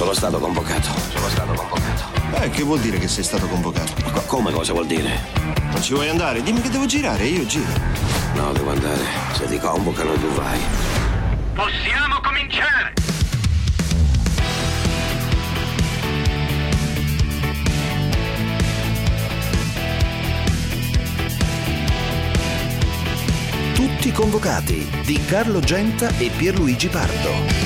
Sono stato convocato. Che vuol dire che sei stato convocato? Come cosa vuol dire? Non ci vuoi andare? Dimmi che devo girare, io giro. No, devo andare. Se ti convocano tu vai. Possiamo cominciare! Tutti convocati di Carlo Genta e Pierluigi Pardo.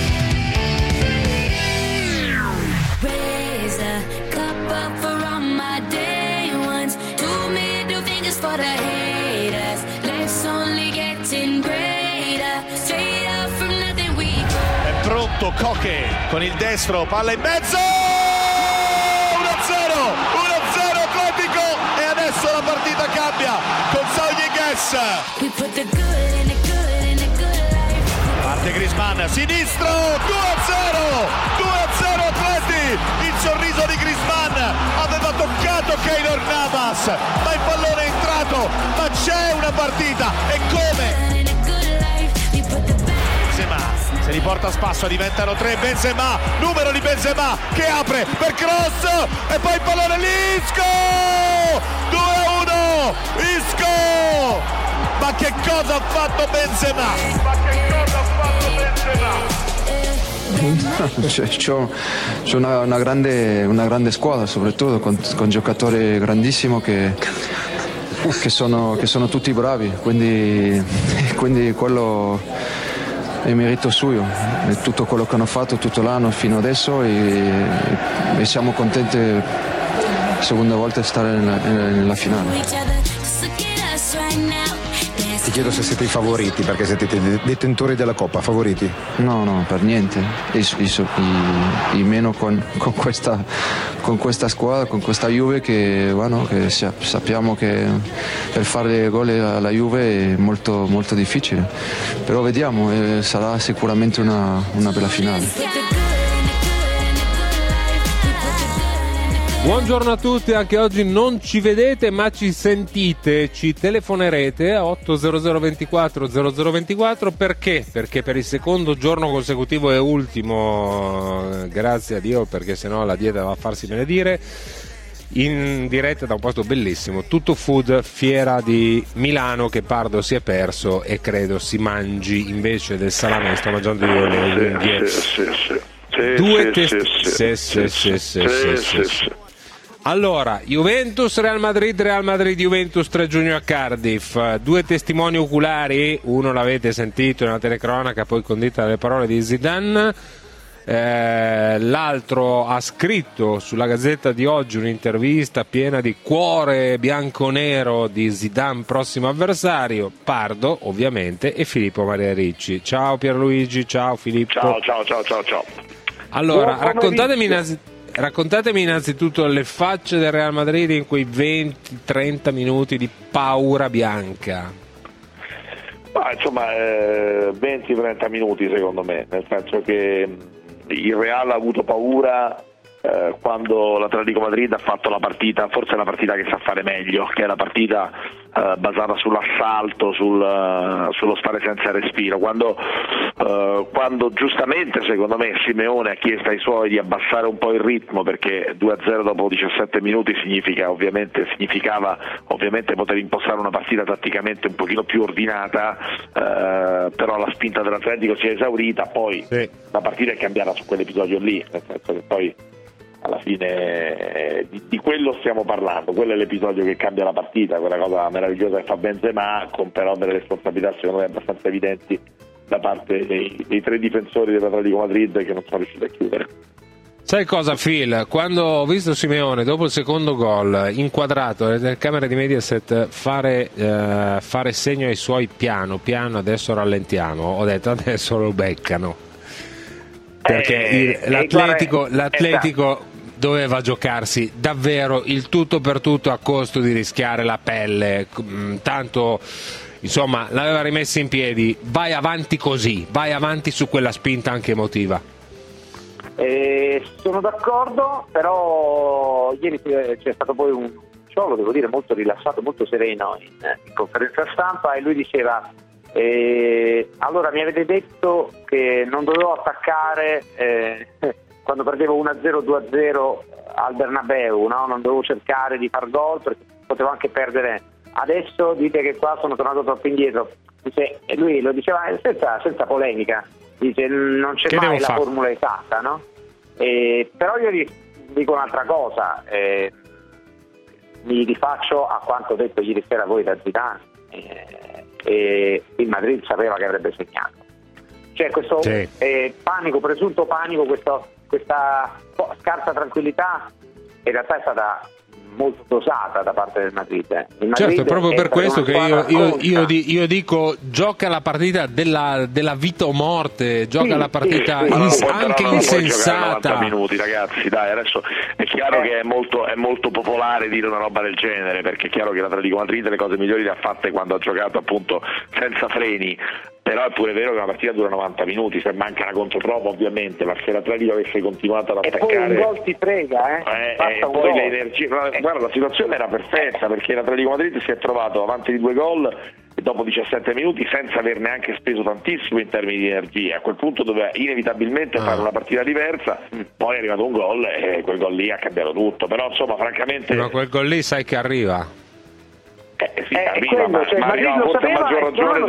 È pronto Koke con il destro, palla in mezzo, 1-0 Atletico, e adesso la partita cambia con Saúl-Ñíguez. Parte Griezmann, sinistro, 2-0 Atleti, il sorriso di Griezmann, aveva toccato Keylor Navas, ma il pallone è entrato, ma c'è una partita, e come? Benzema, se li porta a spasso diventano 3, Benzema, numero di Benzema, che apre per cross, e poi il pallone lì, Isco, 2-1, Isco, ma che cosa ha fatto Benzema? C'è una grande squadra, soprattutto con giocatori grandissimi che sono tutti bravi, quindi quello è merito suo, è tutto quello che hanno fatto tutto l'anno fino adesso, e siamo contenti seconda volta di stare nella finale. Ti chiedo se siete i favoriti, perché siete detentori della Coppa, favoriti? No, per niente, i meno con questa squadra, con questa Juve che sappiamo che per fare gol alla Juve è molto, molto difficile, però vediamo, sarà sicuramente una bella finale. Buongiorno a tutti, anche oggi non ci vedete ma ci sentite, ci telefonerete a 800 24 0024, perché? Perché per il secondo giorno consecutivo e ultimo, grazie a Dio, perché sennò la dieta va a farsi benedire, in diretta da un posto bellissimo, Tutto Food, fiera di Milano, che Pardo si è perso e credo si mangi invece del salame, sto mangiando io le unghie. Allora, Juventus, Real Madrid, Juventus 3 giugno a Cardiff, due testimoni oculari, uno l'avete sentito nella telecronaca poi condita dalle parole di Zidane, l'altro ha scritto sulla Gazzetta di oggi un'intervista piena di cuore bianco-nero di Zidane, prossimo avversario, Pardo ovviamente, e Filippo Maria Ricci. Ciao Pierluigi, ciao Filippo. Ciao. Allora, raccontatemi innanzitutto le facce del Real Madrid in quei 20-30 minuti di paura bianca. Insomma, 20-30 minuti secondo me, nel senso che il Real ha avuto paura quando l'Atletico Madrid ha fatto la partita, forse la partita che sa fare meglio, che è la partita basata sull'assalto, sullo stare senza respiro, quando giustamente secondo me Simeone ha chiesto ai suoi di abbassare un po' il ritmo, perché 2-0 dopo 17 minuti significava ovviamente poter impostare una partita tatticamente un pochino più ordinata, però la spinta dell'Atletico si è esaurita, poi sì. La partita è cambiata su quell'episodio lì, nel senso che poi alla fine di quello stiamo parlando, quello è l'episodio che cambia la partita, quella cosa meravigliosa che fa Benzema, con però delle responsabilità secondo me abbastanza evidenti da parte dei tre difensori dell'Atletico Madrid che non sono riusciti a chiudere. Sai cosa, Phil? Quando ho visto Simeone dopo il secondo gol inquadrato nelle telecamere di Mediaset fare segno ai suoi piano adesso rallentiamo, ho detto adesso lo beccano, perché l'Atletico doveva giocarsi davvero il tutto per tutto a costo di rischiare la pelle, tanto insomma l'aveva rimessa in piedi, vai avanti così, vai avanti su quella spinta anche emotiva. Sono d'accordo, però ieri c'è stato poi un Ciolo, devo dire, molto rilassato, molto sereno in conferenza stampa, e lui diceva allora mi avete detto che non dovevo attaccare quando perdevo 1-0, 2-0 al Bernabeu, no? Non dovevo cercare di far gol perché potevo anche perdere. Adesso dite che qua sono tornato troppo indietro. Dice, e lui lo diceva senza polemica, dice non c'è mai la formula esatta, no? Però io dico un'altra cosa, mi rifaccio a quanto detto ieri sera a voi da Zidane, il Madrid sapeva che avrebbe segnato. C'è questo presunto panico, questa scarsa tranquillità in realtà è stata molto dosata da parte del Madrid. Il Madrid certo, è proprio per questo che io dico gioca la partita della vita o morte, gioca la partita anche insensata. 90 minuti, ragazzi, dai, adesso è chiaro che è molto popolare dire una roba del genere, perché è chiaro che l'Atletico Madrid le cose migliori le ha fatte quando ha giocato appunto senza freni. Però è pure vero che una partita dura 90 minuti, se manca una controprova ovviamente, ma se l'Atletico avesse continuato ad attaccare... E poi un gol ti frega, e poi le energie... Guarda, la situazione era perfetta, perché l'Atletico Madrid si è trovato avanti di 2 gol e dopo 17 minuti senza aver neanche speso tantissimo in termini di energia. A quel punto doveva inevitabilmente fare una partita diversa, poi è arrivato un gol e quel gol lì ha cambiato tutto. Però insomma, francamente... Ma quel gol lì sai che arriva? Sì, arriva, ma arriva forse a maggior ragione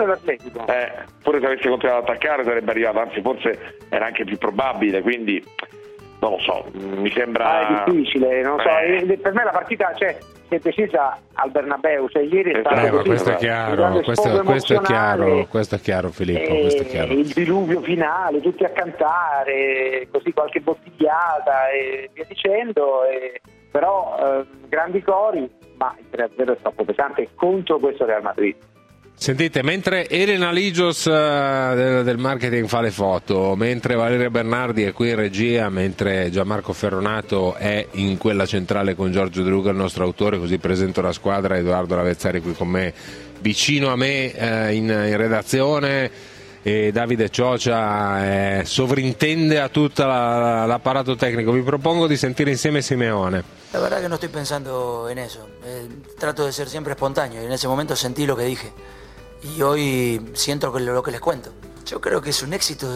pure se avesse continuato ad attaccare sarebbe arrivato, anzi forse era anche più probabile, quindi non lo so, mi sembra è difficile, non so, per me la partita si è decisa al Bernabeu, ieri è stato così, questo è chiaro, questo è chiaro Filippo, questo è chiaro. Il diluvio finale, tutti a cantare, così qualche bottigliata e via dicendo, però grandi cori, ma il 3-0 è troppo pesante contro questo Real Madrid. Sentite, mentre Elena Ligios del marketing fa le foto, mentre Valeria Bernardi è qui in regia, mentre Gianmarco Ferronato è in quella centrale con Giorgio De Luca, il nostro autore, così presento la squadra, Edoardo Lavezzari qui con me, vicino a me in redazione, e Davide Ciocia sovrintende a tutto l'apparato tecnico. Vi propongo di sentire insieme Simeone. La verdad que no estoy pensando en eso, trato de ser siempre espontáneo y en ese momento sentí lo que dije y hoy siento lo que les cuento. Yo creo que es un éxito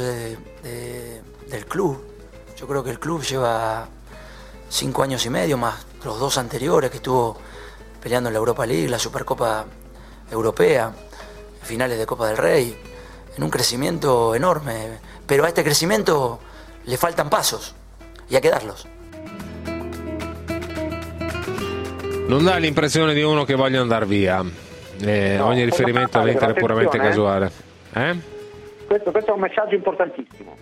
del club, yo creo que el club lleva 5 años y medio más los 2 anteriores que estuvo peleando en la Europa League, la Supercopa Europea, finales de Copa del Rey, en un crecimiento enorme, pero a este crecimiento le faltan pasos y hay que darlos. Non dà l'impressione di uno che voglia andare via, ogni riferimento all'Inter è puramente casuale. Questo è un messaggio importantissimo,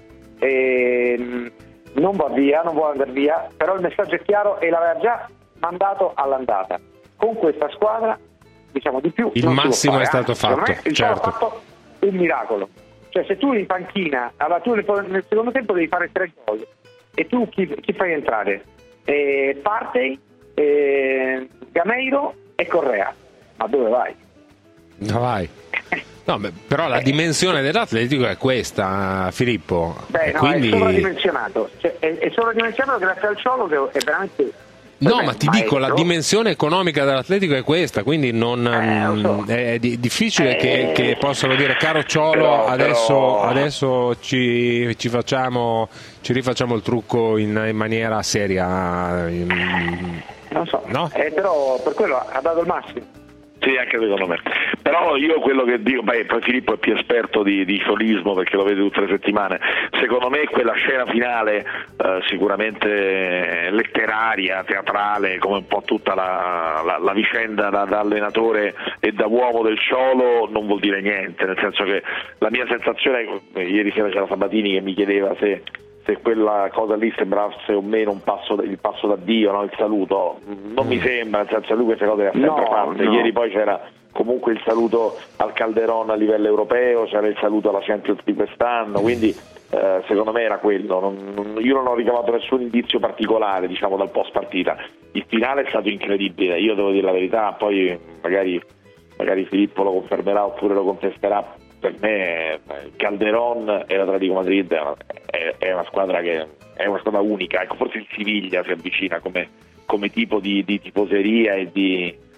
non va via, non vuole andare via, però il messaggio è chiaro e l'aveva già mandato all'andata. Con questa squadra, diciamo, di più il massimo è stato fatto, certo. Ha fatto un miracolo, cioè se tu in panchina, allora tu nel secondo tempo devi fare 3 gol e tu chi fai entrare? Partey, Gameiro e Correa, ma dove vai? No, vai. No, però la dimensione dell'Atletico è questa, Filippo. Quindi... è sovradimensionato, è sovradimensionato grazie al Ciolo che è veramente... No, ma ti dico, la dimensione economica dell'Atletico è questa, quindi è difficile che possano dire caro Ciolo, adesso ci rifacciamo il trucco in maniera seria. Non so, no? Però per quello ha dato il massimo. Sì, anche secondo me. Però io quello che dico, poi Filippo è più esperto di ciolismo perché lo vede tutte le settimane. Secondo me quella scena finale sicuramente letteraria, teatrale, come un po' tutta la vicenda da allenatore e da uomo del Ciolo, non vuol dire niente, nel senso che la mia sensazione, ieri sera c'era Sabatini che mi chiedeva se quella cosa lì sembrasse o meno il passo d'addio, no? Il saluto, non mi sembra, nel senso che lui queste cose le ha sempre fatte. Ieri poi c'era comunque il saluto al Calderon a livello europeo, c'era il saluto alla Champions di quest'anno, quindi secondo me era quello. Io non ho ricavato nessun indizio particolare, diciamo, dal post partita. Il finale è stato incredibile, io devo dire la verità, poi magari Filippo lo confermerà oppure lo contesterà. Per me Calderon e l'Atletico Madrid è una squadra che è una squadra unica, ecco, forse il Siviglia si avvicina come tipo di tifoseria e di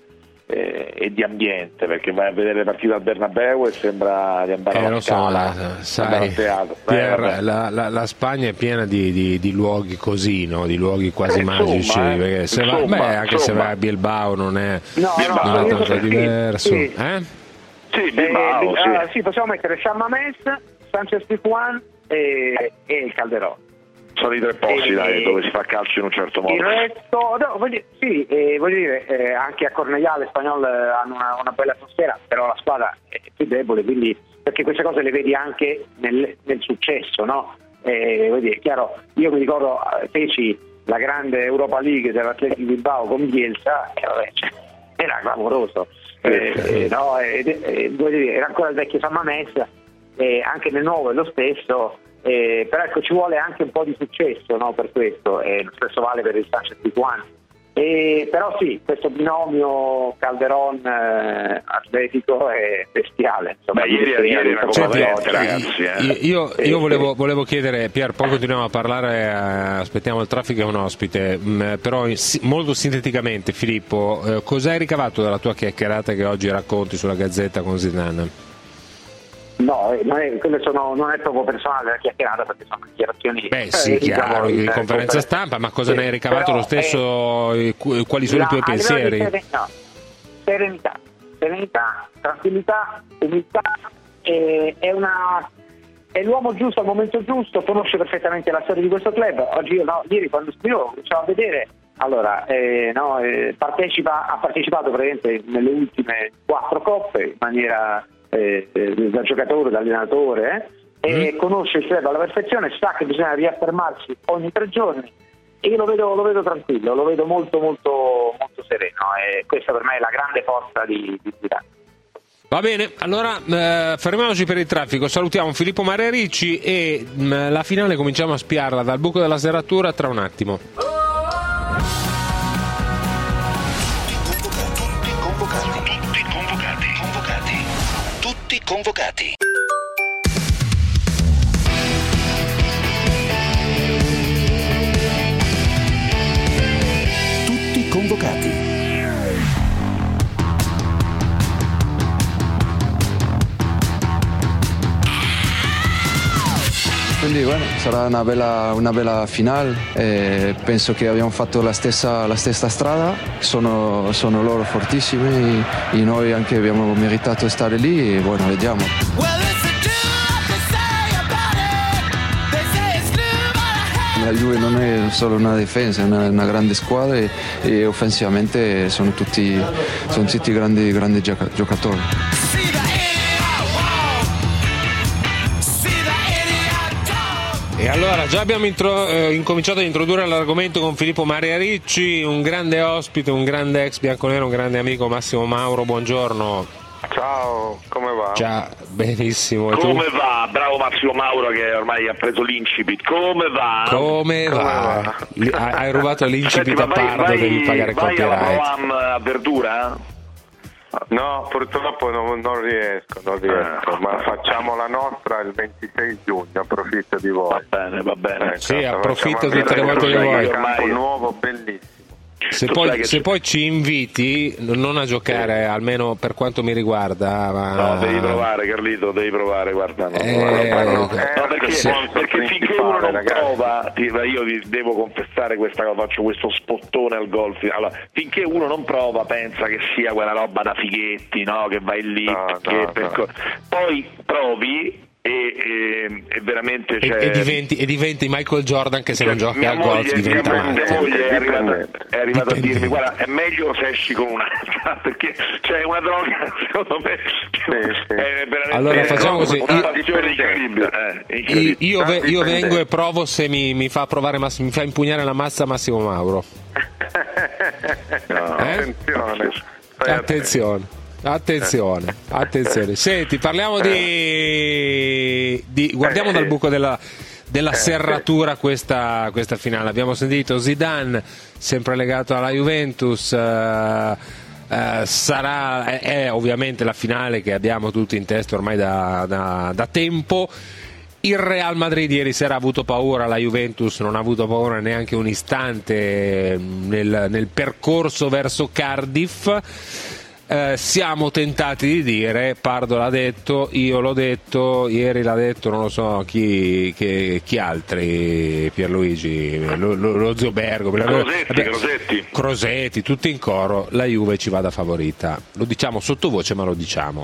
e di ambiente, perché vai a vedere le partite al Bernabeu e sembra di andare a sai, teatro. Pier, la Spagna è piena di luoghi così, no? Di luoghi quasi magici, perché se vai a Bilbao non è tanto diverso. Sì, Bilbao, sì, possiamo mettere San Mamés, Sánchez Pizjuán e il Calderón. Sono i tre posti dove si fa calcio in un certo modo. Il resto, voglio dire, anche a Cornellà l'Espanyol hanno una bella atmosfera, però la squadra è più debole, quindi, perché queste cose le vedi anche nel successo, no? Voglio dire, chiaro, io mi ricordo feci la grande Europa League dell'Atletico Bilbao con Bielsa, era clamoroso, voglio dire, era ancora il vecchio San Mamés, anche nel nuovo è lo stesso. Però ecco, ci vuole anche un po' di successo, no, per questo, lo stesso vale per il Sánchez Pizjuán. Però sì, questo binomio Calderón Atletico è bestiale. Insomma, ieri è una cosa veloce, ragazzi. Io volevo chiedere, Pier, poi continuiamo a parlare, aspettiamo il traffico e un ospite, però molto sinteticamente, Filippo, cosa hai ricavato dalla tua chiacchierata che oggi racconti sulla Gazzetta con Zidane? No, non è proprio personale la chiacchierata, perché sono dichiarazioni. Sì, chiaro, di conferenza stampa, ma cosa ne hai ricavato lo stesso? Quali sono i tuoi pensieri? Serenità, tranquillità, umiltà, è l'uomo giusto al momento giusto, conosce perfettamente la storia di questo club. Oggi ieri quando scrivo cominciavo a vedere, allora ha partecipato praticamente nelle ultime 4 coppe in maniera da giocatore, da allenatore, e conosce il club alla perfezione, sa che bisogna riaffermarsi ogni 3 giorni, e io lo vedo tranquillo, lo vedo molto molto molto sereno, e questa per me è la grande forza di Zidane. Va bene, allora fermiamoci per il traffico, salutiamo Filippo Maria Ricci e la finale cominciamo a spiarla dal buco della serratura tra un attimo. Tutti convocati. Tutti convocati. Quindi sarà una bella finale, penso che abbiamo fatto la stessa strada, sono loro fortissimi e noi anche abbiamo meritato di stare lì e vediamo. La Juve non è solo una difesa, è una grande squadra e offensivamente sono tutti grandi giocatori. E allora già abbiamo incominciato ad introdurre l'argomento con Filippo Maria Ricci, un grande ospite, un grande ex bianconero, un grande amico, Massimo Mauro, buongiorno. Ciao, come va? Ciao, benissimo. Come va? Bravo Massimo Mauro che ormai ha preso l'incipit. Come va? Come va? Hai rubato l'incipit a Pardo, devi pagare copyright. Vai alla Pro-Am a Verdura? No, purtroppo non riesco, ma facciamo la nostra il 26 giugno, approfitto di voi. Va bene. Sì, approfitto tutte le volte che vuoi. Un campo nuovo, bellissimo. Se poi ci inviti, non a giocare, almeno per quanto mi riguarda. No, devi provare, Carlito, guarda. Perché finché uno non prova, io vi devo confessare questa cosa, faccio questo spottone al golf. Allora, finché uno non prova, pensa che sia quella roba da fighetti, no? Che vai lì, poi provi. E veramente e diventi Michael Jordan che se non giochi al golf diventa matto. È arrivato a dirmi guarda, è meglio se esci con un'altra perché c'è una droga secondo me è veramente. Allora facciamo così, io incredibile. vengo e provo se mi fa provare mi fa impugnare la mazza Massimo Mauro. Attenzione. Senti, parliamo guardiamo dal buco della serratura questa finale. Abbiamo sentito Zidane, sempre legato alla Juventus, è ovviamente la finale che abbiamo tutti in testa ormai da tempo. Il Real Madrid ieri sera ha avuto paura, la Juventus non ha avuto paura neanche un istante nel percorso verso Cardiff. siamo tentati di dire, Pardo l'ha detto, io l'ho detto, ieri l'ha detto, non lo so chi altri, Pierluigi, lo zio Bergo, Crosetti, tutti in coro, la Juve ci va da favorita. Lo diciamo sottovoce, ma lo diciamo.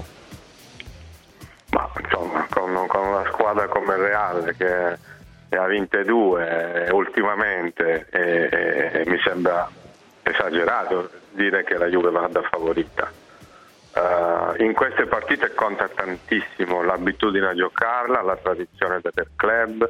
Ma insomma, con una squadra come il Real che ha vinte 2 ultimamente, e mi sembra esagerato dire che la Juve va da favorita. In queste partite conta tantissimo l'abitudine a giocarla, la tradizione del club,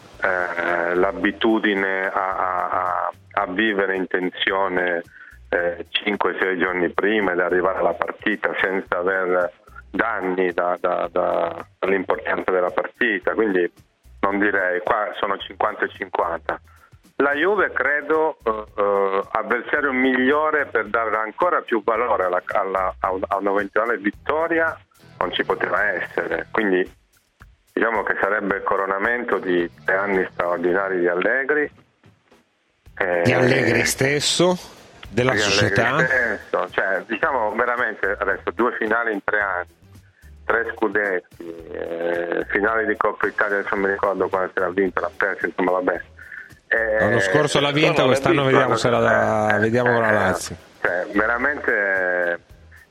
l'abitudine a vivere in tensione 5-6 giorni prima di arrivare alla partita senza aver danni dall'importanza della partita, quindi non direi, qua sono 50-50. La Juve credo avversario migliore per dare ancora più valore a un'eventuale vittoria non ci poteva essere, quindi diciamo che sarebbe il coronamento di 3 anni straordinari di Allegri. Di Allegri stesso, della società. Stesso, cioè, diciamo veramente adesso 2 finali in 3 anni, 3 scudetti, finali di Coppa Italia, adesso non mi ricordo quando si era vinta, l'ha persa, insomma vabbè. L'anno scorso l'ha vinta, quest'anno vediamo se vediamo con la Lazio. Cioè, veramente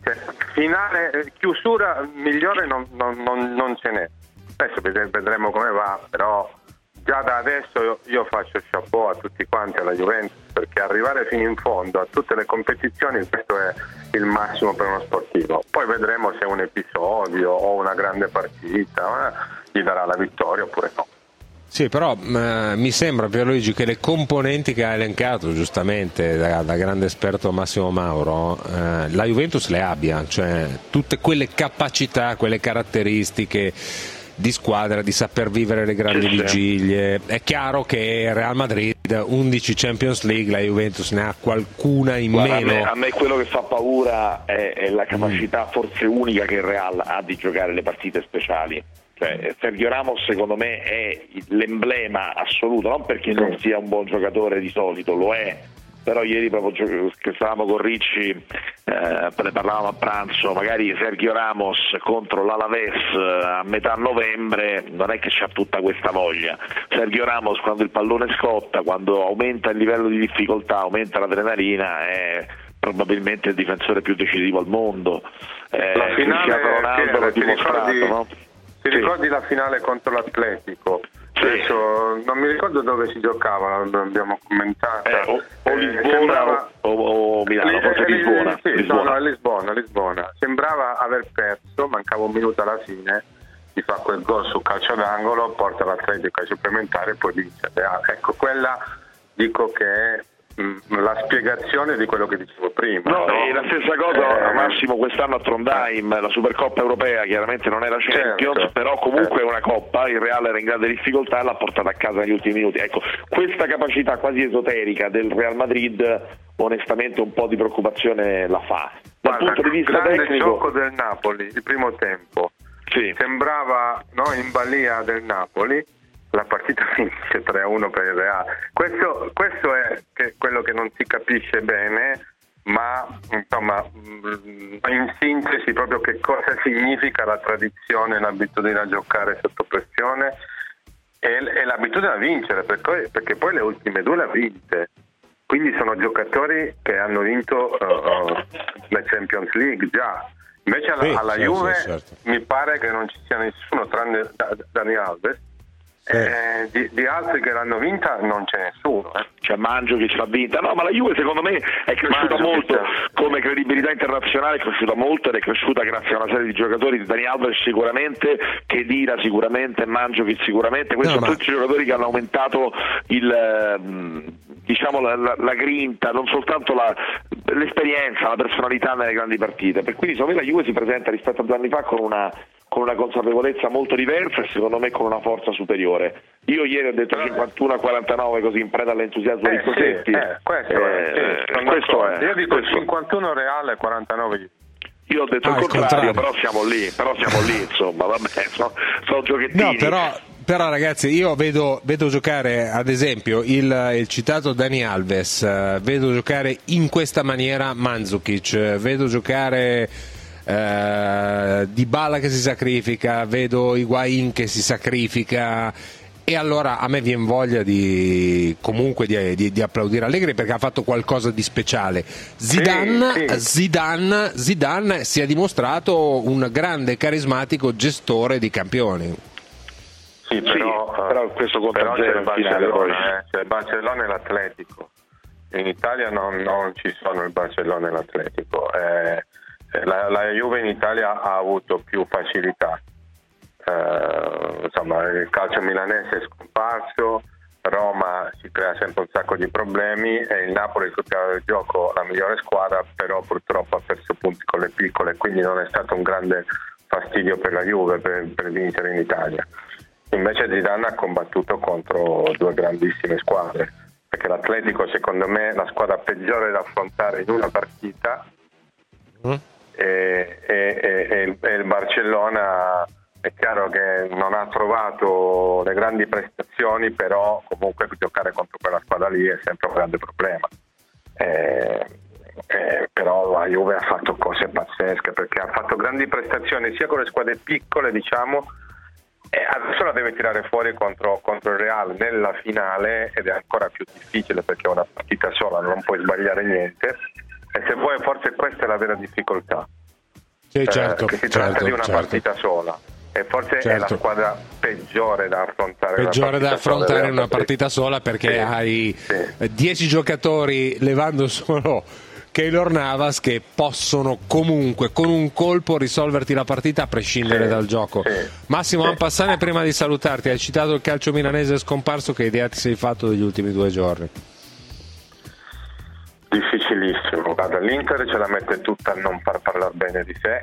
finale, chiusura migliore non ce n'è. Adesso vedremo come va, però già da adesso io faccio chapeau a tutti quanti alla Juventus, perché arrivare fino in fondo a tutte le competizioni, questo è il massimo per uno sportivo. Poi vedremo se un episodio o una grande partita gli darà la vittoria oppure no. Sì, però mi sembra, Pierluigi, che le componenti che ha elencato giustamente da grande esperto Massimo Mauro, la Juventus le abbia, cioè tutte quelle capacità, quelle caratteristiche di squadra, di saper vivere le grandi vigilie. È chiaro che Real Madrid 11 Champions League, la Juventus ne ha qualcuna in meno. A me quello che fa paura è la capacità forse unica che il Real ha di giocare le partite speciali. Cioè, Sergio Ramos secondo me è l'emblema assoluto, non perché non sia un buon giocatore di solito, lo è, però ieri proprio che stavamo con Ricci, ne parlavamo a pranzo, magari Sergio Ramos contro l'Alaves a metà novembre non è che c'ha tutta questa voglia. Sergio Ramos quando il pallone scotta, quando aumenta il livello di difficoltà, aumenta l'adrenalina, è probabilmente il difensore più decisivo al mondo. La finale Ronaldo l'ha dimostrato, no? Ti ricordi la finale contro l'Atletico? Adesso, non mi ricordo dove si giocava, l'abbiamo commentata. O Lisbona o Milano, forse Lisbona. Sì, Lisbona. Sembrava aver perso, mancava un minuto alla fine, si fa quel gol su calcio d'angolo, porta l'Atletico ai supplementari e poi vince. Ecco, quella dico che è la spiegazione di quello che dicevo prima. No? E la stessa cosa Massimo quest'anno a Trondheim, la Supercoppa europea chiaramente non era Champions, però comunque è una coppa, il Real era in grande difficoltà e l'ha portata a casa negli ultimi minuti. Ecco, questa capacità quasi esoterica del Real Madrid onestamente un po' di preoccupazione la fa. Dal punto di vista grande tecnico, gioco del Napoli, il primo tempo sembrava in balia del Napoli, la partita finisce 3-1 per il Real. Questo è quello che non si capisce bene, ma insomma in sintesi proprio che cosa significa la tradizione, l'abitudine a giocare sotto pressione e l'abitudine a vincere, perché poi le ultime 2 le ha vinte, quindi sono giocatori che hanno vinto la Champions League già. Invece alla Juve mi pare che non ci sia nessuno tranne Dani Alves. Di altri che l'hanno vinta non c'è nessuno. C'è Mandžukić l'ha vinta, no, ma la Juve secondo me è cresciuta molto come credibilità internazionale, è cresciuta molto ed è cresciuta grazie a una serie di giocatori, Dani Alves sicuramente, Khedira sicuramente, Mandžukić sicuramente, questi sono tutti giocatori che hanno aumentato la grinta, non soltanto l'esperienza, la personalità nelle grandi partite, per cui secondo me la Juve si presenta rispetto a 2 anni fa con una consapevolezza molto diversa e secondo me con una forza superiore. Io ieri ho detto 51-49 così in preda all'entusiasmo di Cosetti. Questo è. Io dico 51 Reale e 49. Io ho detto il contrario, però siamo lì insomma, vabbè, sono giochettini. No, Però ragazzi, io vedo giocare ad esempio il citato Dani Alves, vedo giocare in questa maniera Mandzukic, vedo giocare Dybala che si sacrifica, vedo Higuaín che si sacrifica, e allora a me viene voglia di applaudire Allegri, perché ha fatto qualcosa di speciale. Zidane si è dimostrato un grande carismatico gestore di campioni. Sì, però questo conta c'è il Barcellona, c'è il Barcellona e l'Atletico. In Italia non ci sono il Barcellona e l'Atletico. La Juve in Italia ha avuto più facilità. Insomma, il calcio milanese è scomparso, Roma si crea sempre un sacco di problemi, e il Napoli sul piano del gioco la migliore squadra, però purtroppo ha perso punti con le piccole, quindi non è stato un grande fastidio per la Juve per vincere in Italia. Invece Zidane ha combattuto contro due grandissime squadre, perché l'Atletico secondo me è la squadra peggiore da affrontare in una partita, e il Barcellona è chiaro che non ha trovato le grandi prestazioni, però comunque giocare contro quella squadra lì è sempre un grande problema. Però la Juve ha fatto cose pazzesche, perché ha fatto grandi prestazioni sia con le squadre piccole, diciamo, e adesso la deve tirare fuori contro il Real nella finale, ed è ancora più difficile perché è una partita sola, non puoi sbagliare niente, e se vuoi forse questa è la vera difficoltà, sì, certo, che si tratta di una partita sola, e forse è la squadra peggiore da affrontare in una partita sola, perché hai 10 giocatori, levando solo Keylor Navas, che possono comunque con un colpo risolverti la partita a prescindere dal gioco. Massimo Ampassane, prima di salutarti, hai citato il calcio milanese scomparso, che idea ti sei fatto degli ultimi 2 giorni? Difficilissimo, guarda, l'Inter ce la mette tutta a non far parlare bene di sé,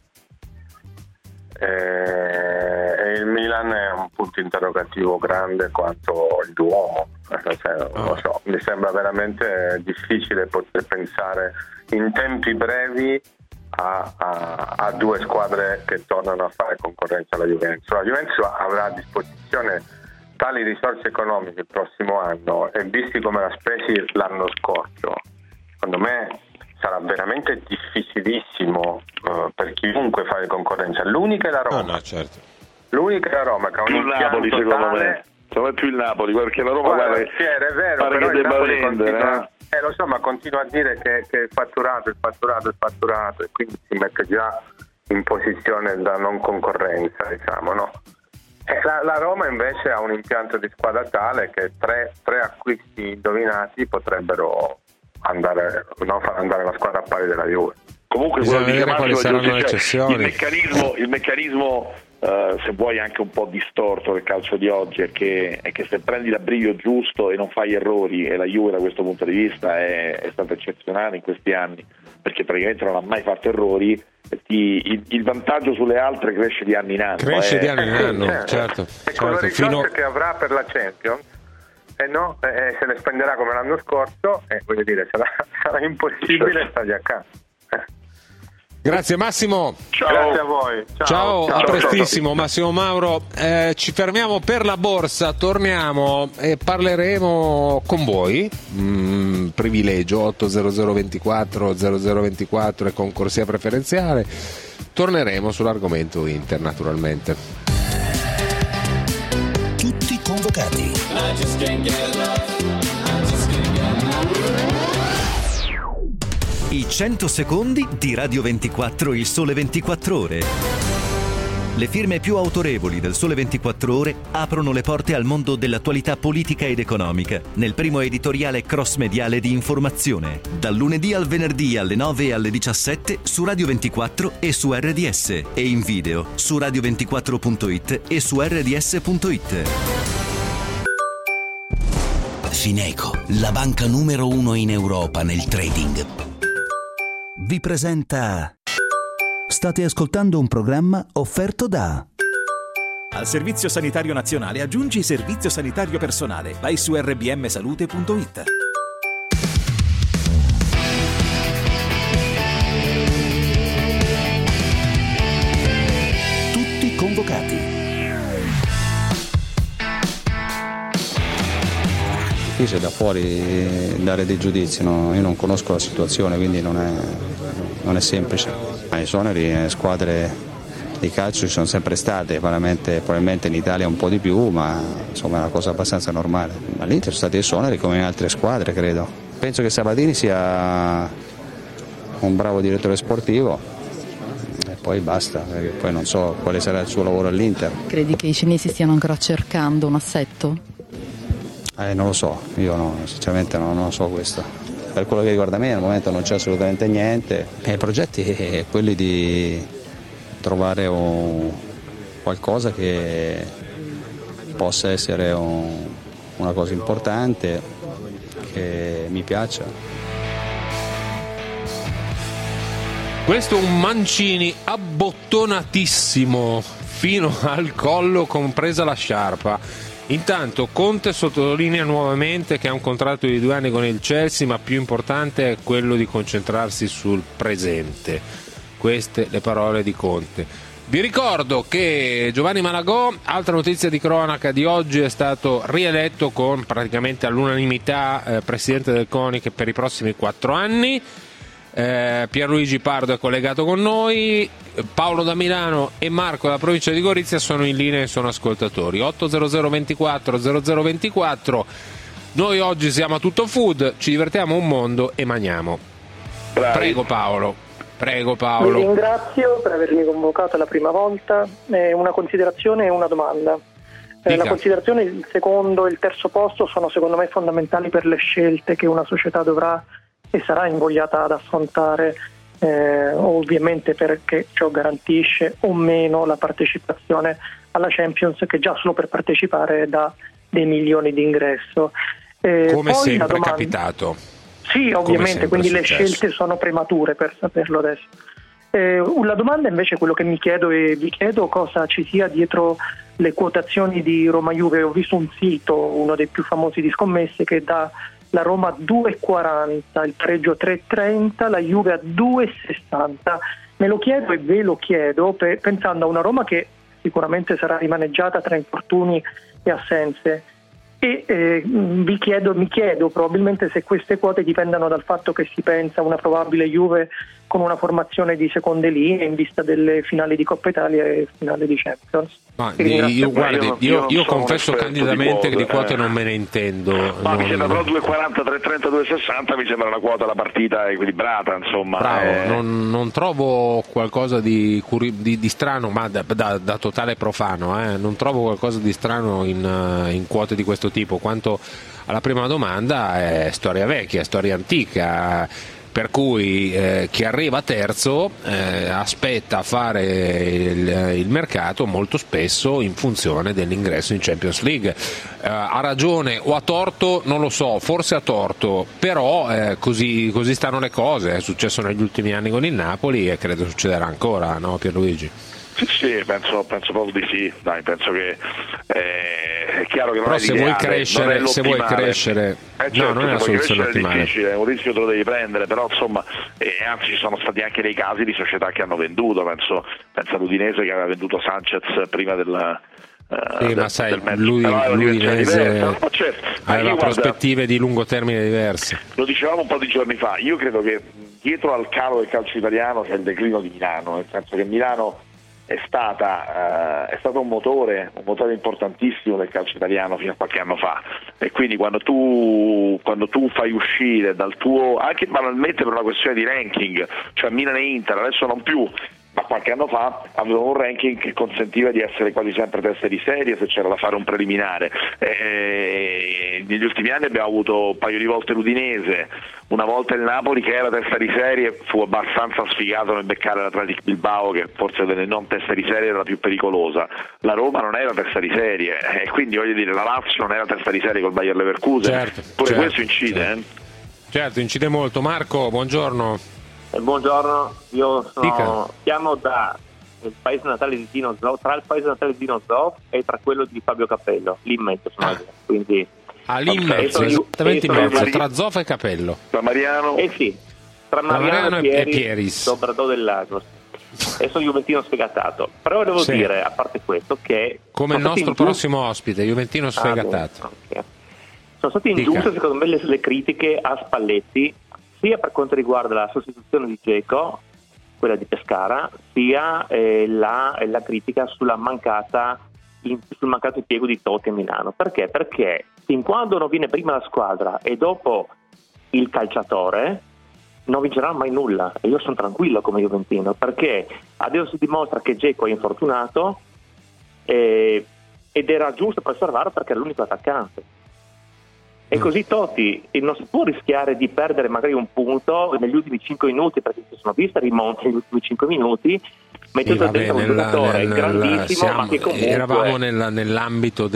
e il Milan è un punto interrogativo grande quanto il Duomo. Non lo so, mi sembra veramente difficile poter pensare in tempi brevi a due squadre che tornano a fare concorrenza alla Juventus. La Juventus avrà a disposizione tali risorse economiche il prossimo anno, e visti come l'ha spesi l'anno scorso, secondo me sarà veramente difficilissimo per chiunque fare concorrenza. L'unica è la Roma. Certo. L'unica è la Roma, che ha un Napoli, secondo me più il Napoli, perché la Roma è vero, pare però che debba vendere, lo so, ma continua a dire che il fatturato, e quindi si mette già in posizione da non concorrenza, diciamo, no? La Roma invece ha un impianto di squadra tale che tre acquisti indovinati potrebbero far andare la squadra a pari della Juve. Comunque bisogna vedere quali saranno le eccessioni. Il meccanismo se vuoi anche un po' distorto del calcio di oggi è che se prendi l'abbriglio giusto e non fai errori, e la Juve da questo punto di vista è stata eccezionale in questi anni, perché praticamente non ha mai fatto errori, il vantaggio sulle altre cresce di anno in anno. Certo. E con le risorse che avrà per la Champions, se le spenderà come l'anno scorso, voglio dire, sarà impossibile stargli a casa. Grazie Massimo. Ciao. Grazie a voi. Ciao, a prestissimo. Massimo Mauro. Ci fermiamo per la borsa, torniamo e parleremo con voi. Privilegio 80024 0024 e concorsia preferenziale. Torneremo sull'argomento Inter, naturalmente. Tutti convocati. I 100 secondi di Radio 24, il Sole 24 Ore. Le firme più autorevoli del Sole 24 Ore aprono le porte al mondo dell'attualità politica ed economica nel primo editoriale cross-mediale di informazione, dal lunedì al venerdì alle 9 e alle 17 su Radio 24 e su RDS, e in video su radio24.it e su rds.it. Fineco, la banca numero 1 in Europa nel trading, vi presenta. State ascoltando un programma offerto da. Al Servizio Sanitario Nazionale aggiungi Servizio Sanitario Personale. Vai su rbmsalute.it. Tutti convocati. difficile da fuori dare dei giudizi, no? Io non conosco la situazione, quindi non è semplice. Ma i esoneri nelle squadre di calcio ci sono sempre state, probabilmente in Italia un po' di più, ma insomma è una cosa abbastanza normale. All'Inter sono stati esoneri come in altre squadre, credo. Penso che Sabatini sia un bravo direttore sportivo e poi basta, perché poi non so quale sarà il suo lavoro all'Inter. Credi che i cinesi stiano ancora cercando un assetto? Non lo so, io no, sinceramente non lo so questo. Per quello che riguarda me al momento non c'è assolutamente niente. I progetti sono quelli di trovare qualcosa che possa essere una cosa importante, che mi piaccia. Questo è un Mancini abbottonatissimo fino al collo, compresa la sciarpa. Intanto Conte sottolinea nuovamente che ha un contratto di 2 anni con il Chelsea, ma più importante è quello di concentrarsi sul presente. Queste le parole di Conte. Vi ricordo che Giovanni Malagò, altra notizia di cronaca di oggi, è stato rieletto con praticamente all'unanimità presidente del CONI per i prossimi 4 anni. Pierluigi Pardo è collegato con noi, Paolo da Milano e Marco da provincia di Gorizia sono in linea e sono ascoltatori. 800 24 0024. Noi oggi siamo a Tutto Food, ci divertiamo un mondo e mangiamo. Bravi. Prego Paolo. Vi ringrazio per avermi convocato la prima volta. Una considerazione e una domanda. La considerazione, il secondo e il terzo posto sono secondo me fondamentali per le scelte che una società dovrà e sarà invogliata ad affrontare, ovviamente perché ciò garantisce o meno la partecipazione alla Champions, che già solo per partecipare dà dei milioni di ingresso. Come sempre è capitato. Sì, ovviamente, quindi le scelte sono premature per saperlo adesso. La domanda invece è quello che mi chiedo e vi chiedo cosa ci sia dietro le quotazioni di Roma-Juve. Ho visto un sito, uno dei più famosi di scommesse, che dà la Roma a 2,40, il pareggio 3,30, la Juve a 2,60. Me lo chiedo e ve lo chiedo pensando a una Roma che sicuramente sarà rimaneggiata tra infortuni e assenze. E mi chiedo probabilmente se queste quote dipendano dal fatto che si pensa a una probabile Juve con una formazione di seconde linee in vista delle finali di Coppa Italia e finali di Champions. Ma io confesso candidamente che di quote non me ne intendo. Mi sembra però 2,40, 3,30, 2,60 mi sembra una quota alla partita equilibrata, insomma. Bravo, non trovo qualcosa di strano, ma da totale profano, non trovo qualcosa di strano in quote di questo tipo, quanto alla prima domanda è storia vecchia, storia antica. Per cui chi arriva terzo aspetta a fare il mercato molto spesso in funzione dell'ingresso in Champions League. Ha ragione o ha torto? Non lo so, forse ha torto, però così stanno le cose. È successo negli ultimi anni con il Napoli e credo succederà ancora, no Pierluigi? Sì, penso proprio di sì. Dai, penso che è chiaro che non però è l'ideale, se vuoi crescere certo, no, non è la soluzione ottimale. È difficile, un rischio te lo devi prendere, però insomma, anzi ci sono stati anche dei casi di società che hanno venduto, penso all'Udinese che aveva venduto Sanchez prima del ma sai, l'Udinese aveva prospettive di lungo termine diverse. Lo dicevamo un po' di giorni fa, io credo che dietro al calo del calcio italiano c'è il declino di Milano, nel senso che Milano è stato un motore importantissimo del calcio italiano fino a qualche anno fa, e quindi quando tu fai uscire dal tuo, anche banalmente per una questione di ranking, cioè Milan e Inter adesso non più, ma qualche anno fa avevano un ranking che consentiva di essere quasi sempre teste di serie se c'era da fare un preliminare. Negli ultimi anni abbiamo avuto un paio di volte l'Udinese, una volta il Napoli che era testa di serie, fu abbastanza sfigato nel beccare l'Athletic Bilbao che forse delle non teste di serie era la più pericolosa. La Roma non era testa di serie e quindi voglio dire la Lazio non era testa di serie col Bayer Leverkusen, pure questo incide. Certo, incide molto. Marco, buongiorno. Buongiorno, io chiamo da il paese natale di Dino Zoff, tra il paese natale di Dino Zoff e tra quello di Fabio Capello, lì in mezzo sono quindi lì in mezzo, esattamente in mezzo, tra Zoff e Capello. Da Mariano? Sì, tra Mariano e Pieris. Dobradò del Lagos. E sono juventino sfegatato, però devo dire, a parte questo, che come il nostro prossimo ospite, juventino sfegatato. Okay. sono state ingiuste secondo me le critiche a Spalletti, sia per quanto riguarda la sostituzione di Dzeko, quella di Pescara, sia la critica sul mancato impiego di Totti a Milano. Perché? Perché fin quando non viene prima la squadra e dopo il calciatore non vincerà mai nulla, e io sono tranquillo come juventino, perché adesso si dimostra che Dzeko è infortunato ed era giusto preservarlo perché era l'unico attaccante. E così Totti non si può rischiare di perdere magari un punto negli ultimi 5 minuti, perché si sono viste rimonte negli ultimi 5 minuti, mettendo dentro un giocatore grandissimo, ma che comunque eravamo nell'ambito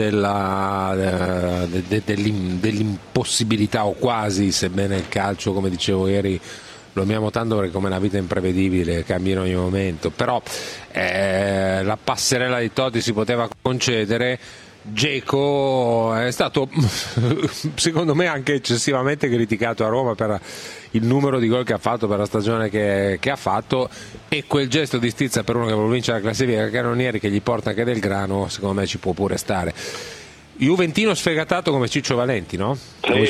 dell'impossibilità, o quasi, sebbene il calcio, come dicevo ieri, lo amiamo tanto perché come la vita è imprevedibile, cambia in ogni momento, però la passerella di Totti si poteva concedere. Dzeko è stato secondo me anche eccessivamente criticato a Roma per il numero di gol che ha fatto, per la stagione che ha fatto, e quel gesto di stizza per uno che vuole vincere la classifica cannonieri, che gli porta anche del grano, secondo me ci può pure stare. Juventino sfegatato come Ciccio Valenti, no? Sì,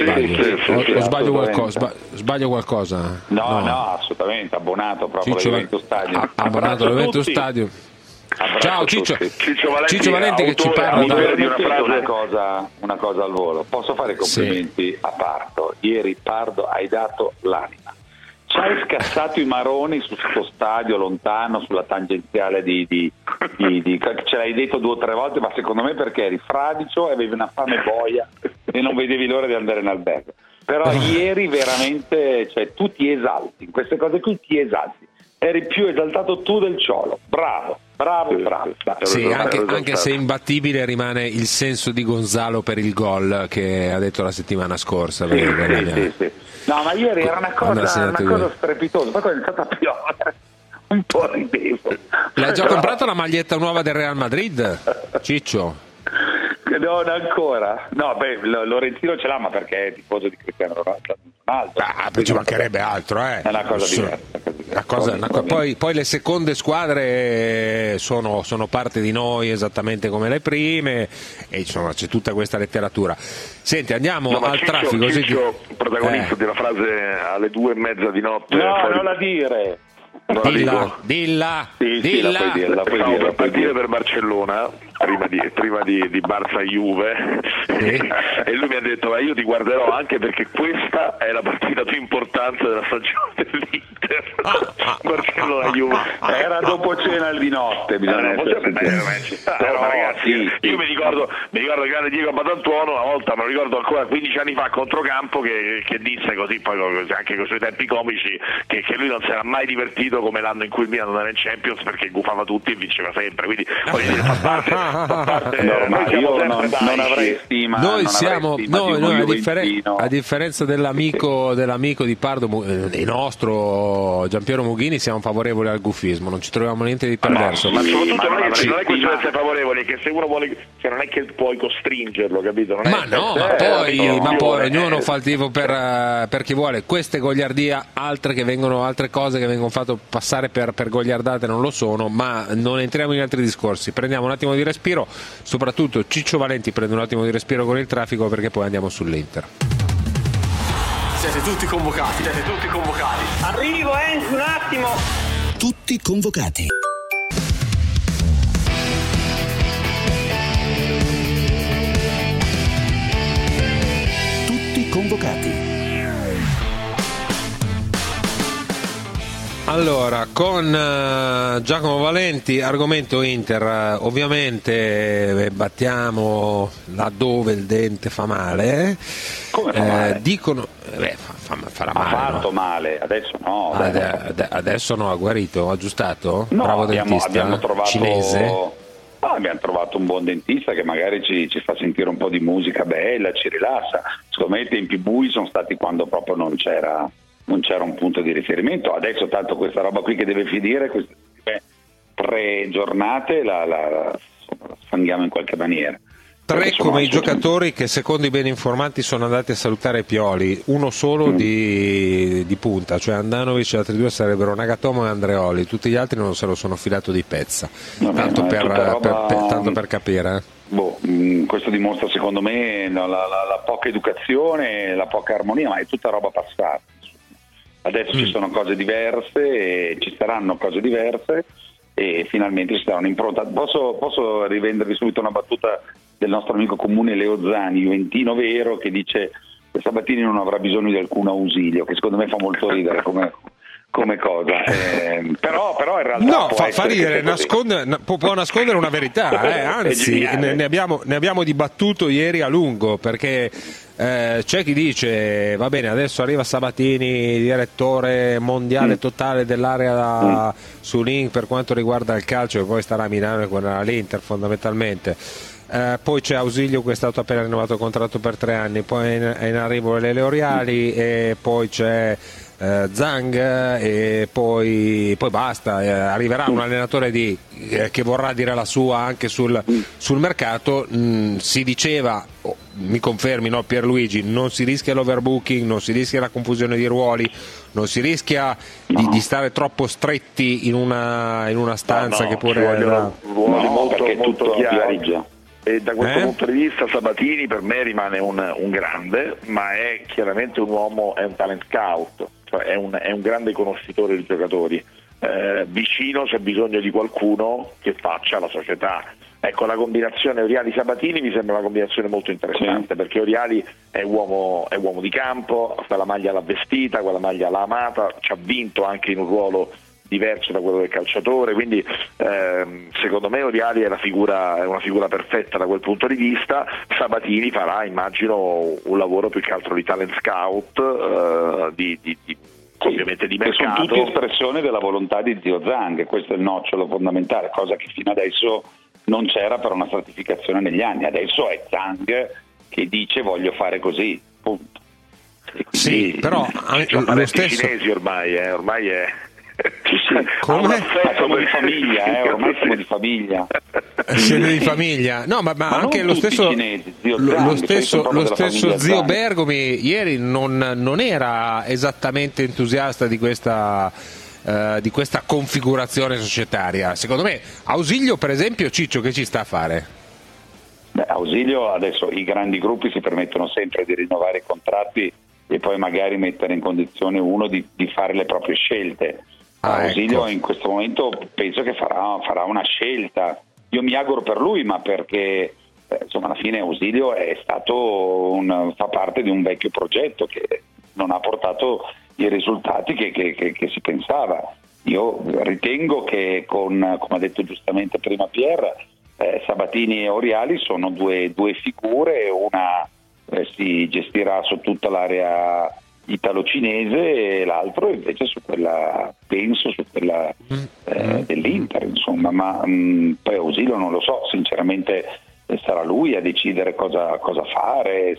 sbaglio qualcosa? No, assolutamente, abbonato proprio all'Juventus Stadium. Abbonato all'Juventus Stadium. Ciao Ciccio Valenti che ci parla di una cosa al volo. Posso fare complimenti a Pardo? Ieri Pardo hai dato l'anima, ci hai scassato i maroni su sto stadio lontano sulla tangenziale di ce l'hai detto 2 o 3 volte, ma secondo me perché eri fradicio e avevi una fame boia e non vedevi l'ora di andare in albergo. Però ieri veramente, cioè, tu ti esalti in queste cose qui, ti esalti, eri più esaltato tu del Ciolo. Bravo. Sì, anche se imbattibile rimane il senso di Gonzalo per il gol che ha detto la settimana scorsa. Sì. No, ma ieri era una cosa strepitosa, poi quando è iniziata a piovere un po' ridevo. L'hai già comprato la maglietta nuova del Real Madrid, Ciccio? Non ancora. No, Lorenzino ce l'ha, ma perché è tifoso di Cristiano Ronaldo. Ci mancherebbe altro, È una cosa diversa. Poi le seconde squadre sono parte di noi esattamente come le prime, e insomma c'è tutta questa letteratura. Senti, andiamo al traffico. Ciccio, protagonista della frase alle 2:30 di notte. No, non la dire. Dilla. Stavo per partire per Barcellona prima di Barça Juve, e lui mi ha detto: ma io ti guarderò anche perché questa è la partita più importante della stagione dell'Inter. Barcellona Juve era dopo cena di notte, bisogna ragazzi, io mi ricordo il grande Diego Batantuono una volta, me lo ricordo ancora 15 anni fa, a Controcampo, che disse così, poi anche con i suoi tempi comici, che lui non si era mai divertito come l'anno in cui il Milan non era in Champions, perché gufava tutti e vinceva sempre, quindi fa parte. Io non avrei stima. Noi a differenza dell'amico di Pardo, il nostro Giampiero Mughini, siamo favorevoli al gufismo, non ci troviamo niente di perverso. Ma soprattutto non è questione di essere favorevoli, che se uno vuole, non è che puoi costringerlo, capito? Ma poi ognuno fa il tifo per chi vuole. Queste goliardie, altre cose che vengono fatte passare per goliardate non lo sono, ma non entriamo in altri discorsi. Prendiamo un attimo di respiro, soprattutto Ciccio Valenti prende un attimo di respiro con il traffico, perché poi andiamo sull'Inter. Siete tutti convocati. Arrivo, un attimo. Tutti convocati. Allora, con Giacomo Valenti, argomento Inter, ovviamente battiamo laddove il dente fa male. Come fa male? Dicono, farà male. Ha fatto male, adesso no. Adesso no, ha guarito, ha aggiustato? No, bravo dentista, abbiamo trovato, cinese? No, abbiamo trovato un buon dentista che magari ci fa sentire un po' di musica bella, ci rilassa. Secondo me i tempi bui sono stati quando proprio non c'era un punto di riferimento. Adesso tanto questa roba qui che deve finire, queste 3 giornate la sfanghiamo in qualche maniera. 3 come i giocatori che secondo i ben informanti sono andati a salutare Pioli, uno solo di punta, cioè Andanovic, e altri 2 sarebbero Nagatomo e Andreoli, tutti gli altri non se lo sono filato di pezza, tanto per capire. questo dimostra secondo me la poca educazione, la poca armonia, ma è tutta roba passata. Adesso ci sono cose diverse, ci saranno cose diverse e finalmente ci sarà un'impronta. Posso rivendervi subito una battuta del nostro amico comune Leo Zani, juventino vero, che dice che Sabatini non avrà bisogno di alcun ausilio, che secondo me fa molto ridere come cosa, però in realtà fa ridere, può nascondere una verità, anzi ne abbiamo dibattuto ieri a lungo, perché c'è chi dice va bene, adesso arriva Sabatini, direttore mondiale totale dell'area su Link per quanto riguarda il calcio, e poi starà a Milano e guarderà l'Inter fondamentalmente. Poi c'è Ausilio che è stato appena rinnovato il contratto per 3 anni, poi è in arrivo Lele Oriali e poi c'è Zhang e poi basta, arriverà un allenatore che vorrà dire la sua anche sul mercato. Si diceva, mi confermi, no, Pierluigi, non si rischia l'overbooking, non si rischia la confusione di ruoli, non si rischia di stare troppo stretti in una stanza che pure ruoli molto chiari. E da questo punto di vista Sabatini per me rimane un grande, ma è chiaramente un uomo, è un talent scout, cioè è un grande conoscitore di giocatori. Vicino c'è bisogno di qualcuno che faccia la società. Ecco, la combinazione Oriali-Sabatini mi sembra una combinazione molto interessante, perché Oriali è uomo di campo, quella maglia l'ha vestita, quella maglia l'ha amata, ci ha vinto anche in un ruolo diverso da quello del calciatore, quindi secondo me Oriali è una figura perfetta da quel punto di vista. Sabatini farà, immagino, un lavoro più che altro di talent scout, ovviamente di mercato. Sono tutti espressione della volontà di zio Zhang, questo è il nocciolo fondamentale, cosa che fino adesso non c'era per una stratificazione negli anni. Adesso è Zhang che dice voglio fare così, punto. Sì, però lo stesso cinesi ormai è come? Siamo di famiglia, ormai siamo di famiglia. Siete di famiglia? No, ma anche lo stesso cinesi, lo stesso zio Bergomi ieri non era esattamente entusiasta di questa configurazione societaria. Secondo me Ausilio, per esempio, Ciccio, che ci sta a fare? Ausilio, adesso i grandi gruppi si permettono sempre di rinnovare i contratti e poi magari mettere in condizione uno di fare le proprie scelte. Ausilio in questo momento penso che farà una scelta. Io mi auguro per lui, ma perché insomma alla fine Ausilio è stato fa parte di un vecchio progetto che non ha portato i risultati che si pensava. Io ritengo che come ha detto giustamente prima Pier, Sabatini e Oriali sono due figure, una si gestirà su tutta l'area italo-cinese e l'altro invece su quella dell'Inter, insomma, ma poi Ausilio non lo so, sinceramente sarà lui a decidere cosa fare,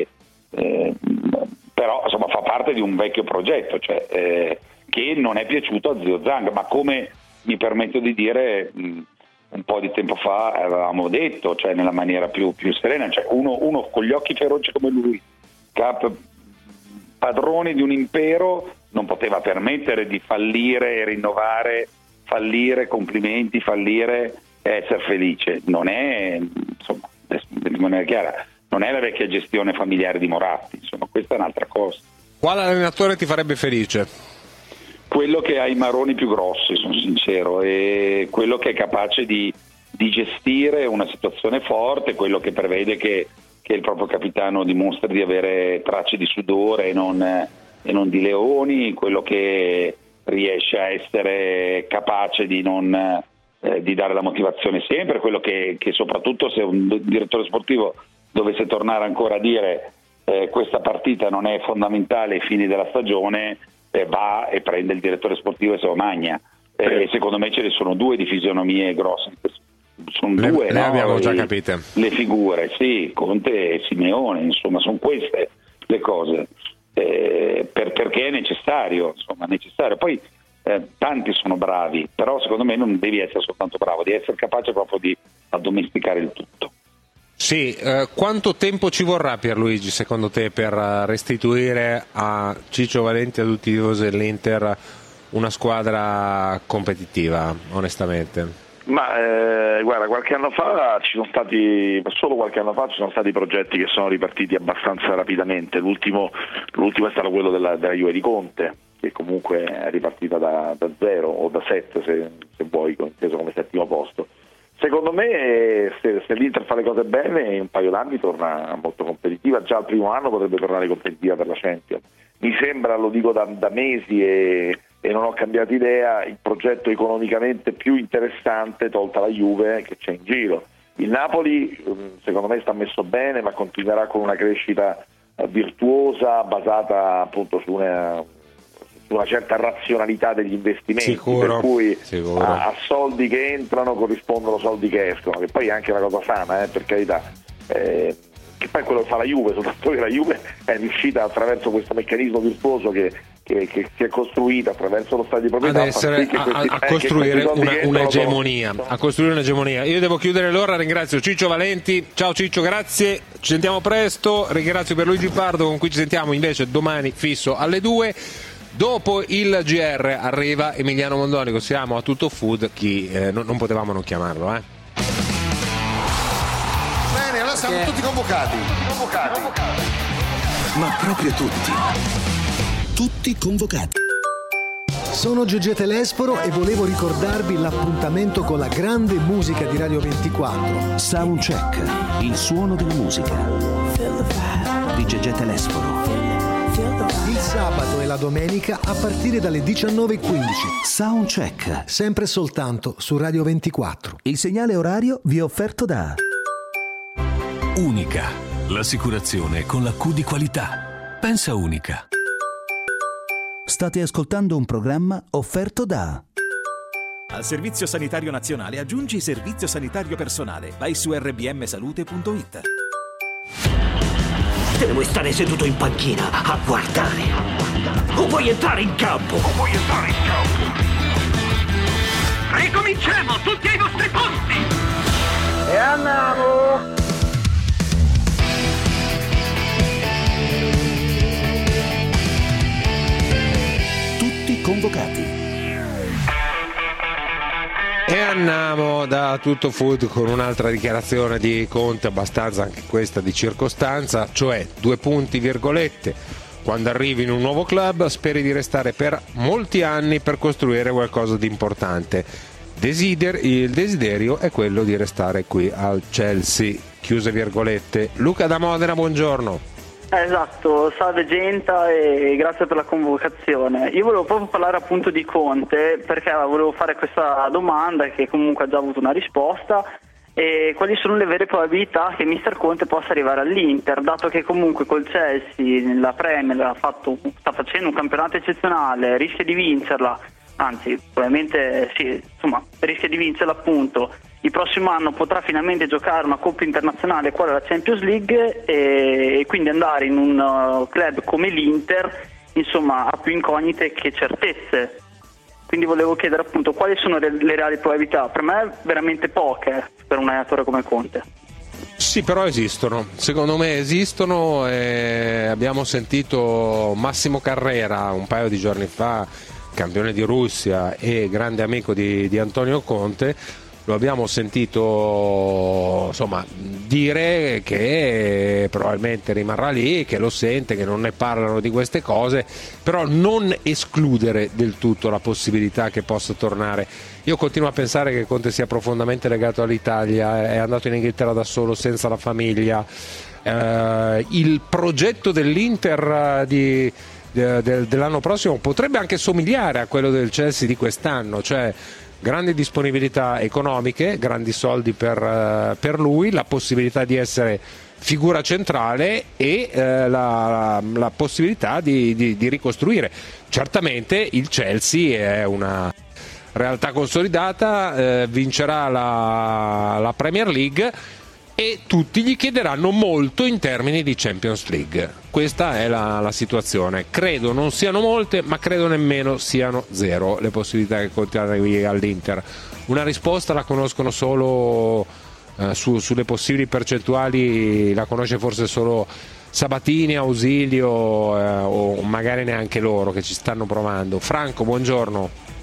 però insomma fa parte di un vecchio progetto, cioè, che non è piaciuto a zio Zhang, ma come mi permetto di dire un po' di tempo fa avevamo detto, cioè nella maniera più serena, cioè uno con gli occhi feroci come lui, padrone di un impero, non poteva permettere di fallire e rinnovare, fallire, complimenti, fallire e essere felice. Non è, insomma, di maniera chiara, non è la vecchia gestione familiare di Moratti, insomma, questa è un'altra cosa. Quale allenatore ti farebbe felice? Quello che ha i maroni più grossi, sono sincero, e quello che è capace di gestire una situazione forte, quello che prevede che il proprio capitano dimostra di avere tracce di sudore e non di leoni, quello che riesce a essere capace di dare la motivazione sempre, quello che soprattutto se un direttore sportivo dovesse tornare ancora a dire questa partita non è fondamentale ai fini della stagione, va e prende il direttore sportivo e se lo magna. E secondo me ce ne sono due di fisionomie grosse. Sono due, le abbiamo già capite. Le figure, sì, Conte e Simeone, insomma, sono queste le cose. Perché è necessario, insomma, necessario. Poi tanti sono bravi, però secondo me non devi essere soltanto bravo, devi essere capace proprio di addomesticare il tutto. Sì, quanto tempo ci vorrà, Pierluigi, secondo te, per restituire a Ciccio Valenti e a tutti i tifosi dell'Inter una squadra competitiva, onestamente? Ma guarda, solo qualche anno fa ci sono stati progetti che sono ripartiti abbastanza rapidamente. L'ultimo è stato quello della Juve di Conte, che comunque è ripartita da 0 o da 7 se vuoi, inteso come settimo posto. Secondo me se l'Inter fa le cose bene in un paio d'anni torna molto competitiva, già al primo anno potrebbe tornare competitiva per la Champions. Mi sembra, lo dico da mesi e non ho cambiato idea, il progetto economicamente più interessante, tolta la Juve, che c'è in giro. Il Napoli secondo me sta messo bene, ma continuerà con una crescita virtuosa basata appunto su una certa razionalità degli investimenti, sicuro, per cui sicuro. A soldi che entrano corrispondono soldi che escono, che poi è anche una cosa sana, per carità. Che poi è quello che fa la Juve, soltanto che la Juve è riuscita attraverso questo meccanismo virtuoso che si è costruita attraverso lo stadio di proprietà a costruire un'egemonia. A costruire un'egemonia. Io devo chiudere l'ora, ringrazio Ciccio Valenti. Ciao Ciccio, grazie, ci sentiamo presto. Ringrazio Pierluigi Pardo, con cui ci sentiamo invece domani fisso alle 2. Dopo il GR arriva Emiliano Mondonico, siamo a Tutto Food, non potevamo non chiamarlo, Bene, allora siamo tutti convocati. Ma proprio tutti convocati. Sono Giugiè Telesforo e volevo ricordarvi l'appuntamento con la grande musica di Radio 24. Soundcheck, il suono della musica di Giugiè Telesforo. Il sabato e la domenica a partire dalle 19:15. Soundcheck, sempre soltanto su Radio 24. Il segnale orario vi è offerto da Unica, l'assicurazione con la Q di qualità. Pensa Unica. State ascoltando un programma offerto da Al Servizio Sanitario Nazionale aggiungi Servizio Sanitario Personale. Vai su rbmsalute.it. Te ne vuoi stare seduto in panchina a guardare? O vuoi entrare in campo? Ricominciamo tutti ai vostri posti! E andiamo! Tutti convocati. E andiamo da Tutto Food con un'altra dichiarazione di Conte, abbastanza anche questa di circostanza, cioè 2 punti virgolette. Quando arrivi in un nuovo club speri di restare per molti anni per costruire qualcosa di importante. Il desiderio è quello di restare qui al Chelsea. Chiuse virgolette. Luca da Modena, buongiorno. Esatto, salve Genta e grazie per la convocazione. Io volevo proprio parlare appunto di Conte, perché volevo fare questa domanda che comunque ha già avuto una risposta. E quali sono le vere probabilità che Mister Conte possa arrivare all'Inter, dato che comunque col Chelsea nella Premier sta facendo un campionato eccezionale, rischia di vincerla, anzi probabilmente sì, insomma rischia di vincerla appunto. Il prossimo anno potrà finalmente giocare una Coppa internazionale, quale la Champions League, e quindi andare in un club come l'Inter, insomma, ha più incognite che certezze. Quindi volevo chiedere appunto quali sono le reali probabilità. Per me veramente poche per un allenatore come Conte. Sì, però esistono, secondo me esistono. Abbiamo sentito Massimo Carrera un paio di giorni fa, campione di Russia e grande amico di Antonio Conte. Lo abbiamo sentito insomma dire che probabilmente rimarrà lì, che lo sente, che non ne parlano di queste cose, però non escludere del tutto la possibilità che possa tornare. Io continuo a pensare che Conte sia profondamente legato all'Italia, è andato in Inghilterra da solo, senza la famiglia. Il progetto dell'Inter dell'anno prossimo potrebbe anche somigliare a quello del Chelsea di quest'anno, cioè grandi disponibilità economiche, grandi soldi per lui, la possibilità di essere figura centrale e la possibilità di ricostruire. Certamente il Chelsea è una realtà consolidata, vincerà la Premier League e tutti gli chiederanno molto in termini di Champions League. Questa è la situazione. Credo non siano molte, ma credo nemmeno siano zero le possibilità che continuano all'Inter. Una risposta la conoscono solo sulle possibili percentuali, la conosce forse solo Sabatini, Ausilio o magari neanche loro che ci stanno provando. Franco, buongiorno.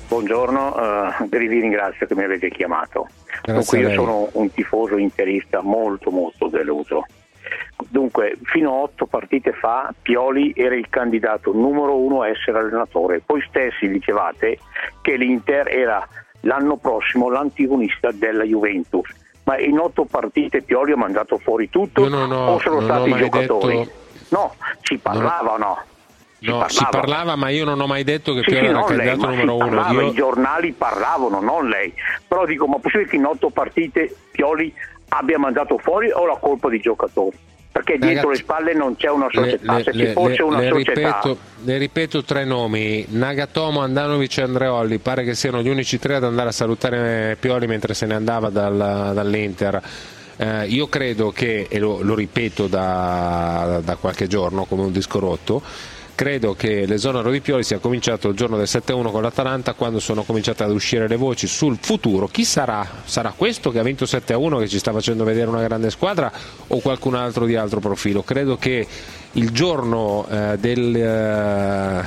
Buongiorno, vi ringrazio che mi avete chiamato. Dunque, io sono un tifoso interista molto molto deluso. Dunque, fino a 8 partite fa Pioli era il candidato numero 1 a essere allenatore. Voi stessi dicevate che l'Inter era l'anno prossimo l'antagonista della Juventus. Ma in 8 partite Pioli ha mandato fuori tutto o sono stati i giocatori? No, si parlava o no? Si parlava, ma io non ho mai detto che Pioli era il candidato numero 1. I giornali parlavano, non lei. Però dico, ma possibile che in 8 partite Pioli abbia mandato fuori o la colpa dei giocatori? Perché dietro le spalle non c'è una società. Se ci fosse una società. Le ripeto 3 nomi: Nagatomo, Andanovic e Andreolli. Pare che siano gli unici 3 ad andare a salutare Pioli mentre se ne andava dall'Inter. Io credo che, e lo ripeto da qualche giorno come un disco rotto, credo che l'esonero di Pioli sia cominciato il giorno del 7-1 con l'Atalanta, quando sono cominciate ad uscire le voci sul futuro. Chi sarà? Sarà questo che ha vinto 7-1 che ci sta facendo vedere una grande squadra, o qualcun altro di altro profilo? Credo che il giorno della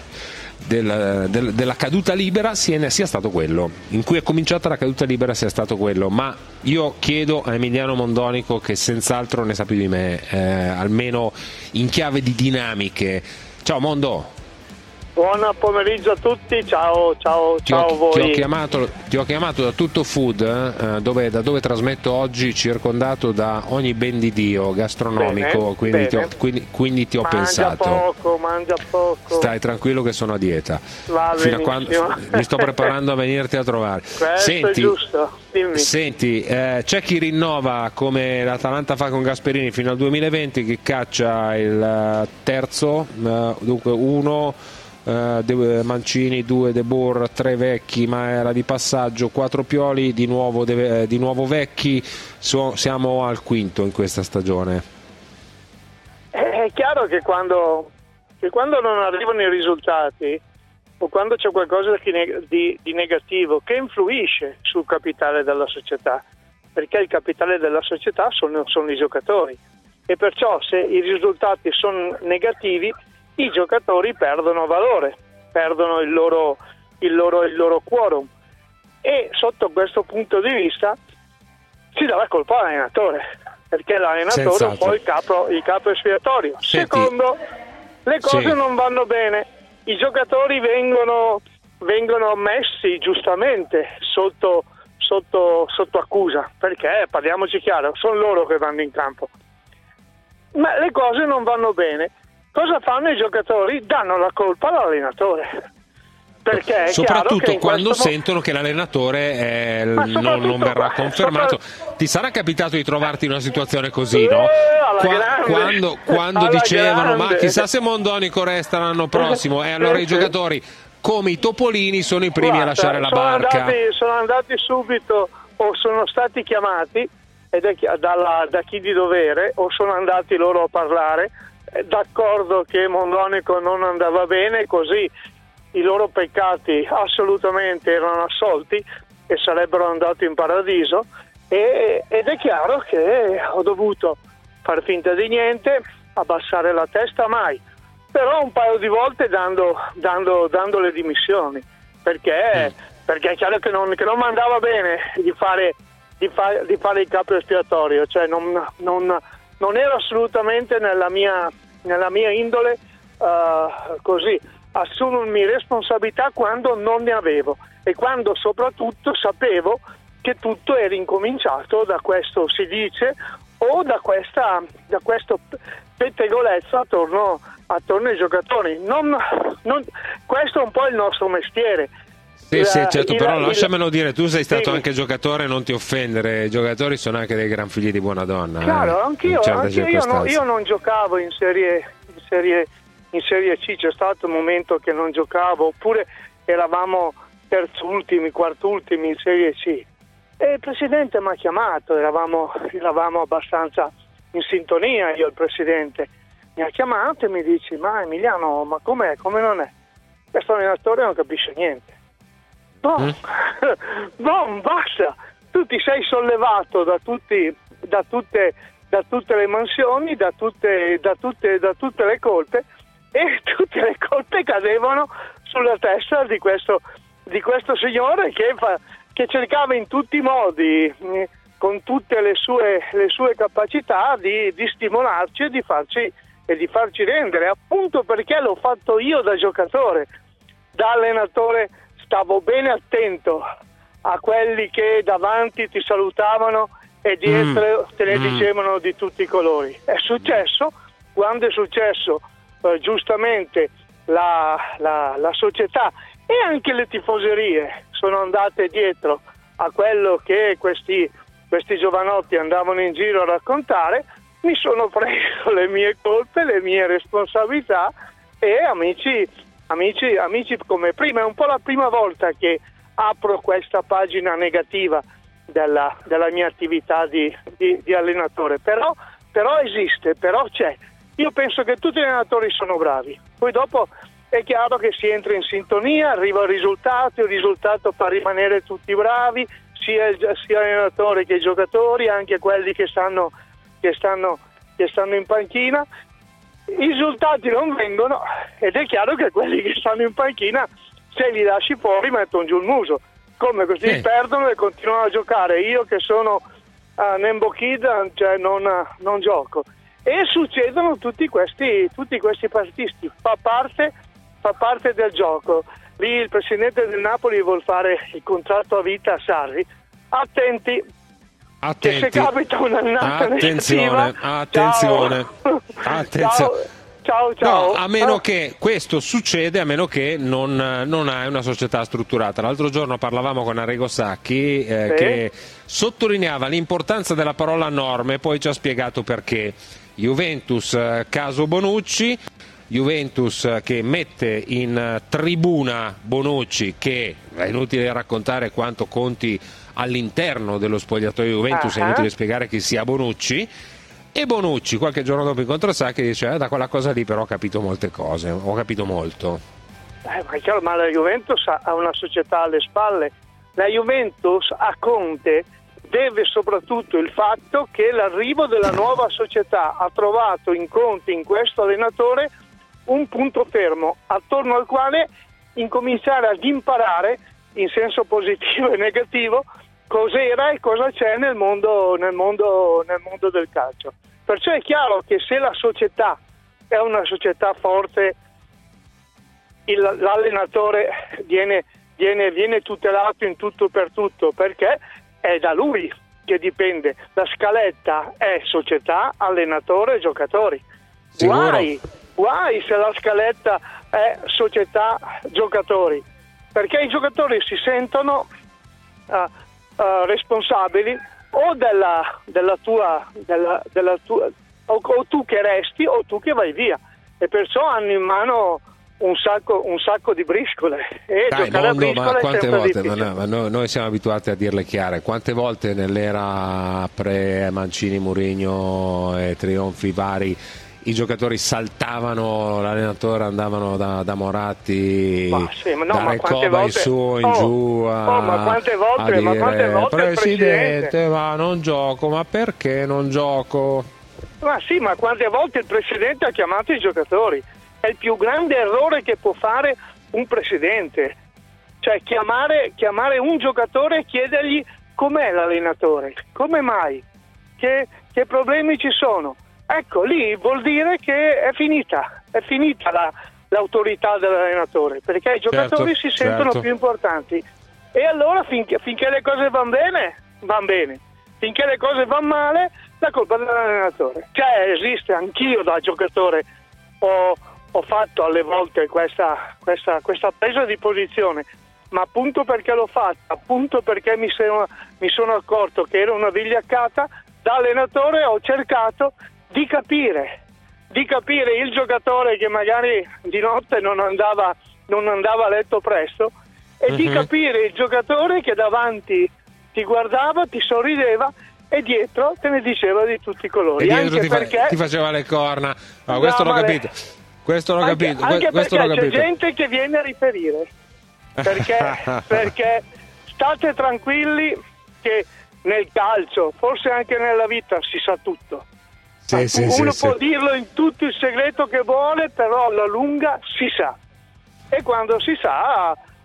caduta libera sia stato quello, in cui è cominciata la caduta libera sia stato quello. Ma io chiedo a Emiliano Mondonico, che senz'altro ne sa più di me, almeno in chiave di dinamiche. Ciao Mondo. Buon pomeriggio a tutti, ciao a voi. Ti ho chiamato da Tutto Food, da dove trasmetto oggi, circondato da ogni ben di Dio gastronomico, quindi ti ho pensato. Mangia poco. Stai tranquillo che sono a dieta. Fino a quando mi sto preparando a venirti a trovare. Questo è giusto. Dimmi. Senti, c'è chi rinnova come l'Atalanta fa con Gasperini fino al 2020, che caccia il terzo, dunque 1 Mancini, 2 De Boer, 3 vecchi ma era di passaggio, 4 Pioli, di nuovo vecchi. Siamo al quinto in questa stagione. È chiaro che quando non arrivano i risultati, o quando c'è qualcosa di negativo che influisce sul capitale della società, perché il capitale della società sono i giocatori, e perciò se i risultati sono negativi i giocatori perdono valore, perdono il loro quorum, e sotto questo punto di vista si dà la colpa all'allenatore, perché l'allenatore è poi il capo espiatorio. Secondo, le cose non vanno bene, i giocatori vengono messi giustamente sotto accusa, perché parliamoci chiaro, sono loro che vanno in campo, ma le cose non vanno bene. Cosa fanno i giocatori? Danno la colpa all'allenatore, perché è soprattutto quando sentono che l'allenatore non verrà confermato. Ti sarà capitato di trovarti in una situazione così, no? Quando dicevano ma chissà se Mondonico resta l'anno prossimo, e allora i giocatori come i topolini sono i primi a lasciare la barca. Sono andati subito, o sono stati chiamati da chi di dovere, o sono andati loro a parlare, d'accordo che Mondonico non andava bene, così i loro peccati assolutamente erano assolti e sarebbero andati in paradiso, ed è chiaro che ho dovuto far finta di niente, abbassare la testa mai, però un paio di volte dando le dimissioni, perché è chiaro che non mi andava bene di fare il capo espiatorio, cioè non era assolutamente nella mia indole così assumermi responsabilità quando non ne avevo, e quando soprattutto sapevo che tutto era incominciato da questo, si dice, o da questo pettegolezzo attorno ai giocatori. Questo è un po' il nostro mestiere. Sì, certo, però lasciamelo dire, tu sei stato anche giocatore, non ti offendere, i giocatori sono anche dei gran figli di buona donna. Claro, anch'io io non giocavo in serie C, c'è stato un momento che non giocavo, oppure eravamo terzultimi, quartultimi in serie C, e il presidente mi ha chiamato, eravamo abbastanza in sintonia, io e il presidente, mi ha chiamato e mi dice: ma Emiliano, ma com'è, come non è? Questo allenatore non capisce niente. No, basta, tu ti sei sollevato da tutte le mansioni, da tutte le colpe, e tutte le colpe cadevano sulla testa di questo di questo signore che cercava in tutti i modi, con tutte le sue capacità di stimolarci e di farci rendere, appunto perché l'ho fatto io da giocatore. Da allenatore stavo bene attento a quelli che davanti ti salutavano e dietro te ne dicevano di tutti i colori. È successo, quando è successo giustamente la società e anche le tifoserie sono andate dietro a quello che questi giovanotti andavano in giro a raccontare, mi sono preso le mie colpe, le mie responsabilità e amici come prima. È un po' la prima volta che apro questa pagina negativa della mia attività di allenatore, però esiste, però c'è. Io penso che tutti gli allenatori sono bravi, poi dopo è chiaro che si entra in sintonia, arriva il risultato fa rimanere tutti bravi, sia l'allenatore che i giocatori, anche quelli che stanno in panchina. I risultati non vengono ed è chiaro che quelli che stanno in panchina, se li lasci fuori, mettono giù il muso, come così perdono e continuano a giocare. Io che sono Nembo Kid, cioè non gioco, e succedono tutti questi partisti, fa parte del gioco. Lì il presidente del Napoli vuol fare il contratto a vita a Sarri. Attenti. Che se capita un'annata negativa, attenzione. Ciao. No, a meno che questo succede, a meno che non hai una società strutturata. L'altro giorno parlavamo con Arrigo Sacchi che sottolineava l'importanza della parola norme, poi ci ha spiegato perché. Juventus, caso Bonucci, Juventus che mette in tribuna Bonucci, che è inutile raccontare quanto conti all'interno dello spogliatoio Juventus, è inutile spiegare chi sia Bonucci, e Bonucci qualche giorno dopo incontra Sacchi e dice da quella cosa lì però ho capito molte cose, ho capito molto. Ma è chiaro, ma la Juventus ha una società alle spalle, la Juventus a Conte deve soprattutto il fatto che l'arrivo della nuova società ha trovato in Conte, in questo allenatore, un punto fermo attorno al quale incominciare ad imparare in senso positivo e negativo cos'era e cosa c'è nel mondo del calcio. Perciò è chiaro che se la società è una società forte, l'allenatore viene tutelato in tutto per tutto, perché è da lui che dipende. La scaletta è società, allenatore, giocatori. Guai se la scaletta è società, giocatori, perché i giocatori si sentono responsabili o della tua o tu che resti o tu che vai via, e perciò hanno in mano un sacco di briscole e dai, giocare a briscole ma quante volte noi siamo abituati a dirle chiare, quante volte nell'era pre Mancini, Mourinho e trionfi vari i giocatori saltavano l'allenatore, andavano da Moratti, da Recoba in su in giù ma quante volte presidente, ma non gioco, ma perché non gioco? Ma sì, ma quante volte il presidente ha chiamato i giocatori? È il più grande errore che può fare un presidente, cioè chiamare un giocatore e chiedergli com'è l'allenatore, come mai, che problemi ci sono. Ecco, lì vuol dire che è finita l'autorità dell'allenatore, perché i giocatori si sentono più importanti, e allora finché le cose vanno bene, finché le cose vanno male la colpa dell'allenatore. Cioè esiste, anch'io da giocatore ho fatto alle volte questa presa di posizione, ma appunto perché l'ho fatta, appunto perché mi sono accorto che era una vigliaccata, da allenatore ho cercato di capire il giocatore che magari di notte non andava a letto presto, e di capire il giocatore che davanti ti guardava, ti sorrideva e dietro te ne diceva di tutti i colori, e anche perché ti faceva le corna. Questo l'ho capito. Anche perché c'è gente che viene a riferire, perché state tranquilli che nel calcio, forse anche nella vita, si sa tutto. Uno può dirlo in tutto il segreto che vuole, però alla lunga si sa, e quando si sa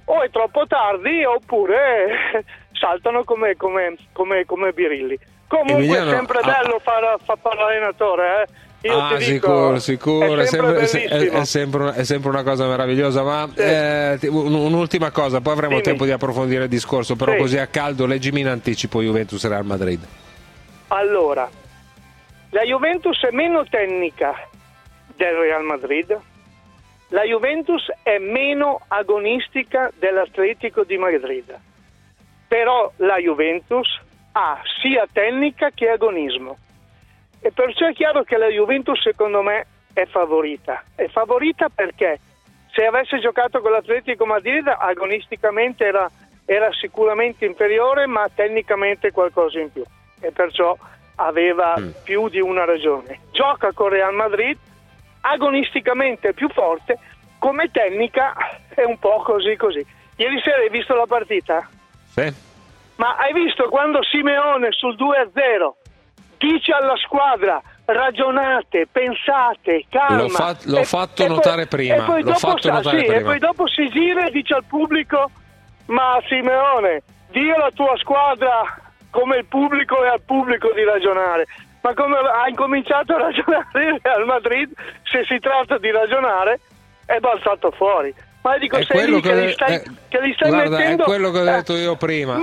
o è troppo tardi oppure saltano come birilli. Comunque Emiliano, è sempre bello fare l'allenatore, Io ti dico, sicuro, è sempre una cosa meravigliosa, ma un'ultima cosa, poi avremo tempo di approfondire il discorso, però così a caldo leggimi in anticipo Juventus Real Madrid. Allora, la Juventus è meno tecnica del Real Madrid, la Juventus è meno agonistica dell'Atletico di Madrid, però la Juventus ha sia tecnica che agonismo. E perciò è chiaro che la Juventus secondo me è favorita perché se avesse giocato con l'Atletico Madrid agonisticamente era sicuramente inferiore, ma tecnicamente qualcosa in più, e perciò aveva più di una ragione. Gioca con Real Madrid, agonisticamente più forte, come tecnica è un po' così. Ieri sera hai visto la partita? Sì. Ma hai visto quando Simeone sul 2-0 dice alla squadra ragionate, pensate, calma. L'ho fatto notare prima. E poi dopo si gira e dice al pubblico: ma Simeone, di alla tua squadra come il pubblico e al pubblico di ragionare. Ma come ha incominciato a ragionare il Real Madrid, se si tratta di ragionare, è balzato fuori. Ma dico, sei lì che li stai mettendo. È quello che ho detto io prima.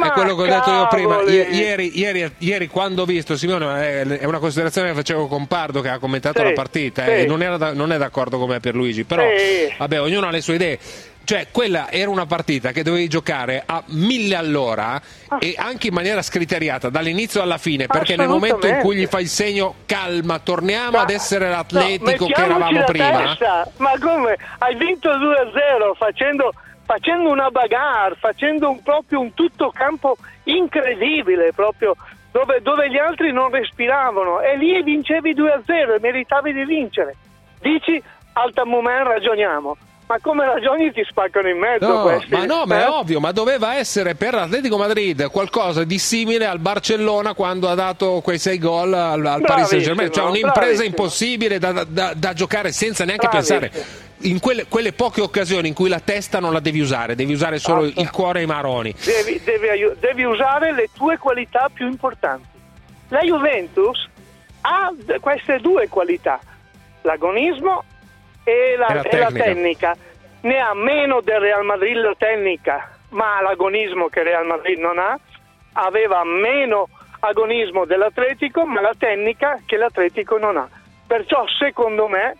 Ieri quando ho visto Simone, è una considerazione che facevo con Pardo, che ha commentato la partita, e non è d'accordo con me Pierluigi, però vabbè, ognuno ha le sue idee. Cioè, quella era una partita che dovevi giocare a 1000 all'ora e anche in maniera scriteriata dall'inizio alla fine, perché nel momento in cui gli fai il segno calma, torniamo ad essere l'Atletico che eravamo prima. Ma come? Hai vinto 2-0 facendo una bagarre, facendo proprio un tutto campo incredibile, proprio dove gli altri non respiravano, e lì vincevi 2-0 e meritavi di vincere. Dici al moment ragioniamo. Ma come ragioni ti spaccano in mezzo questi? Ma è ovvio, ma doveva essere per l'Atletico Madrid qualcosa di simile al Barcellona quando ha dato quei 6 gol al Paris Saint-Germain, cioè un'impresa impossibile da giocare senza neanche pensare. In quelle poche occasioni in cui la testa non la devi usare solo il cuore e i maroni. Devi usare le tue qualità più importanti. La Juventus ha queste due qualità, l'agonismo e la tecnica. Ne ha meno del Real Madrid la tecnica, ma l'agonismo che Real Madrid non ha. Aveva meno agonismo dell'Atletico, ma la tecnica che l'Atletico non ha. Perciò secondo me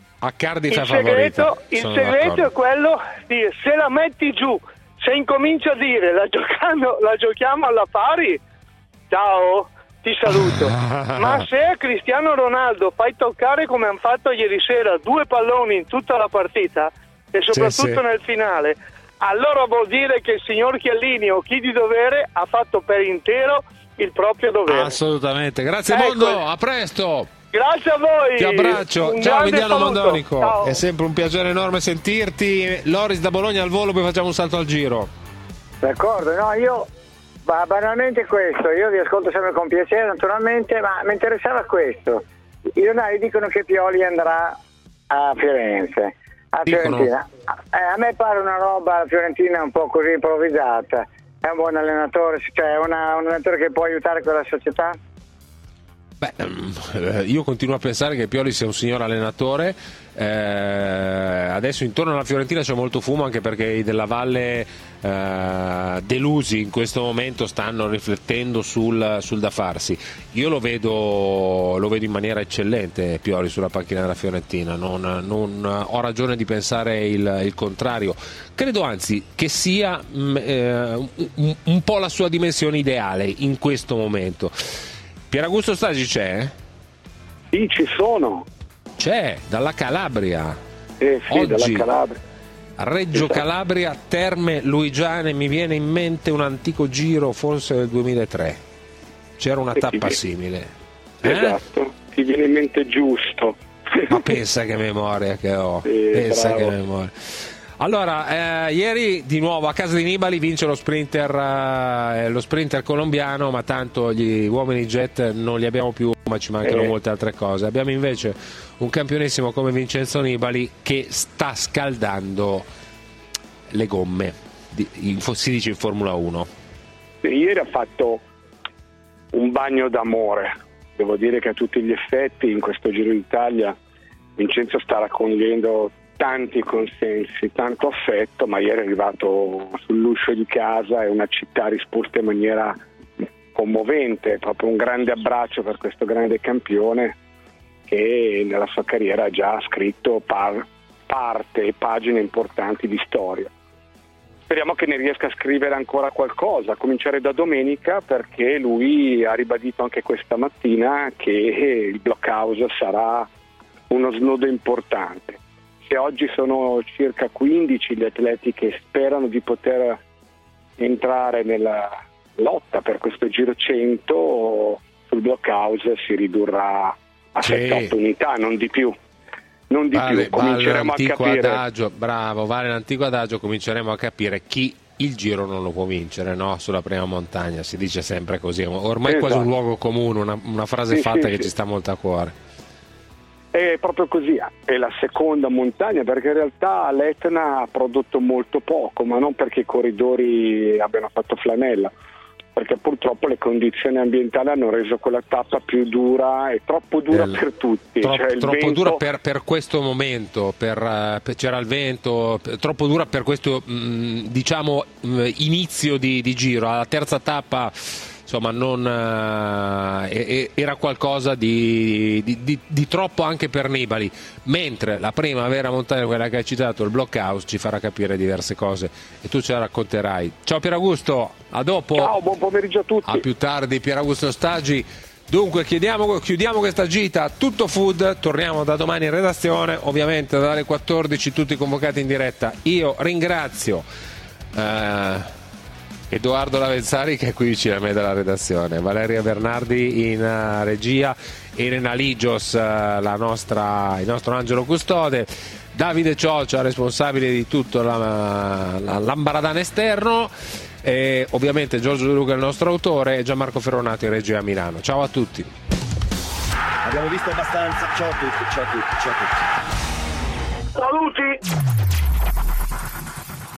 il segreto è quello di, se la metti giù, se incominci a dire la giochiamo alla pari, ciao, ti saluto. Ma se a Cristiano Ronaldo fai toccare, come hanno fatto ieri sera, 2 palloni in tutta la partita e soprattutto nel finale, allora vuol dire che il signor Chiellini o chi di dovere ha fatto per intero il proprio dovere. Assolutamente, grazie Mondo, a presto. Grazie a voi. Ti abbraccio. Ciao Emiliano Mondonico. Ciao. È sempre un piacere enorme sentirti. Loris da Bologna al volo, poi facciamo un salto al giro. D'accordo, io banalmente questo, io vi ascolto sempre con piacere naturalmente, ma mi interessava questo. I giornali dicono che Pioli andrà a Firenze, a Fiorentina. A me pare una roba la Fiorentina un po' così improvvisata. È un buon allenatore, cioè è un allenatore che può aiutare quella società? Io continuo a pensare che Pioli sia un signor allenatore. Adesso intorno alla Fiorentina c'è molto fumo, anche perché i della Valle delusi in questo momento stanno riflettendo sul da farsi. Io lo vedo in maniera eccellente Pioli sulla panchina della Fiorentina, non ho ragione di pensare il contrario. Credo anzi che sia un po' la sua dimensione ideale in questo momento. Pieraugusto Stagi c'è? Sì, ci sono. C'è, dalla Calabria. Sì, oggi dalla Calabria. Reggio Calabria, Terme Luigiane, mi viene in mente un antico giro forse del 2003. C'era una tappa simile. Esatto, ti viene in mente giusto. Ma pensa che memoria che ho. Pensa che memoria. Allora, ieri di nuovo a casa di Nibali vince lo sprinter colombiano, ma tanto gli uomini jet non li abbiamo più, ma ci mancano molte altre cose. Abbiamo invece un campionissimo come Vincenzo Nibali che sta scaldando le gomme. si dice in Formula 1? Ieri ha fatto un bagno d'amore, devo dire che a tutti gli effetti in questo Giro d'Italia Vincenzo sta raccogliendo tanti consensi, tanto affetto, ma ieri è arrivato sull'uscio di casa e una città ha risposto in maniera commovente, proprio un grande abbraccio per questo grande campione che nella sua carriera ha già scritto parte e pagine importanti di storia. Speriamo che ne riesca a scrivere ancora qualcosa, a cominciare da domenica, perché lui ha ribadito anche questa mattina che il Blockhouse sarà uno snodo importante. Se oggi sono circa 15 gli atleti che sperano di poter entrare nella lotta per questo Giro 100, sul Blockhouse si ridurrà a 7-8 unità, non di più. Non di più, cominceremo a capire. Adagio, bravo, vale l'antico adagio, cominceremo a capire chi il Giro non lo può vincere, no? Sulla prima montagna si dice sempre così, ormai è quasi un luogo comune, una frase fatta che ci sta molto a cuore. È proprio così, è la seconda montagna, perché in realtà l'Etna ha prodotto molto poco, ma non perché i corridori abbiano fatto flanella, perché purtroppo le condizioni ambientali hanno reso quella tappa più dura e troppo dura per tutti. Troppo vento... dura per questo momento, c'era il vento, troppo dura per questo inizio di giro. Alla terza tappa insomma era qualcosa di troppo anche per Nibali, mentre la prima vera montagna, quella che hai citato, il Blockhouse, ci farà capire diverse cose e tu ce la racconterai. Ciao Pieraugusto, a dopo. Ciao, buon pomeriggio a tutti. A più tardi Pieraugusto Staggi. Dunque chiudiamo questa gita Tutto Food, torniamo da domani in redazione, ovviamente dalle 14 tutti convocati in diretta. Io ringrazio Edoardo Lavenzari che è qui vicino a me dalla redazione, Valeria Bernardi in regia, Elena Ligios il nostro angelo custode, Davide Cioccia responsabile di tutto l'ambaradano esterno e ovviamente Giorgio De Luca il nostro autore e Gianmarco Ferronato in regia a Milano. Ciao a tutti. Abbiamo visto abbastanza. Ciao a tutti. Saluti.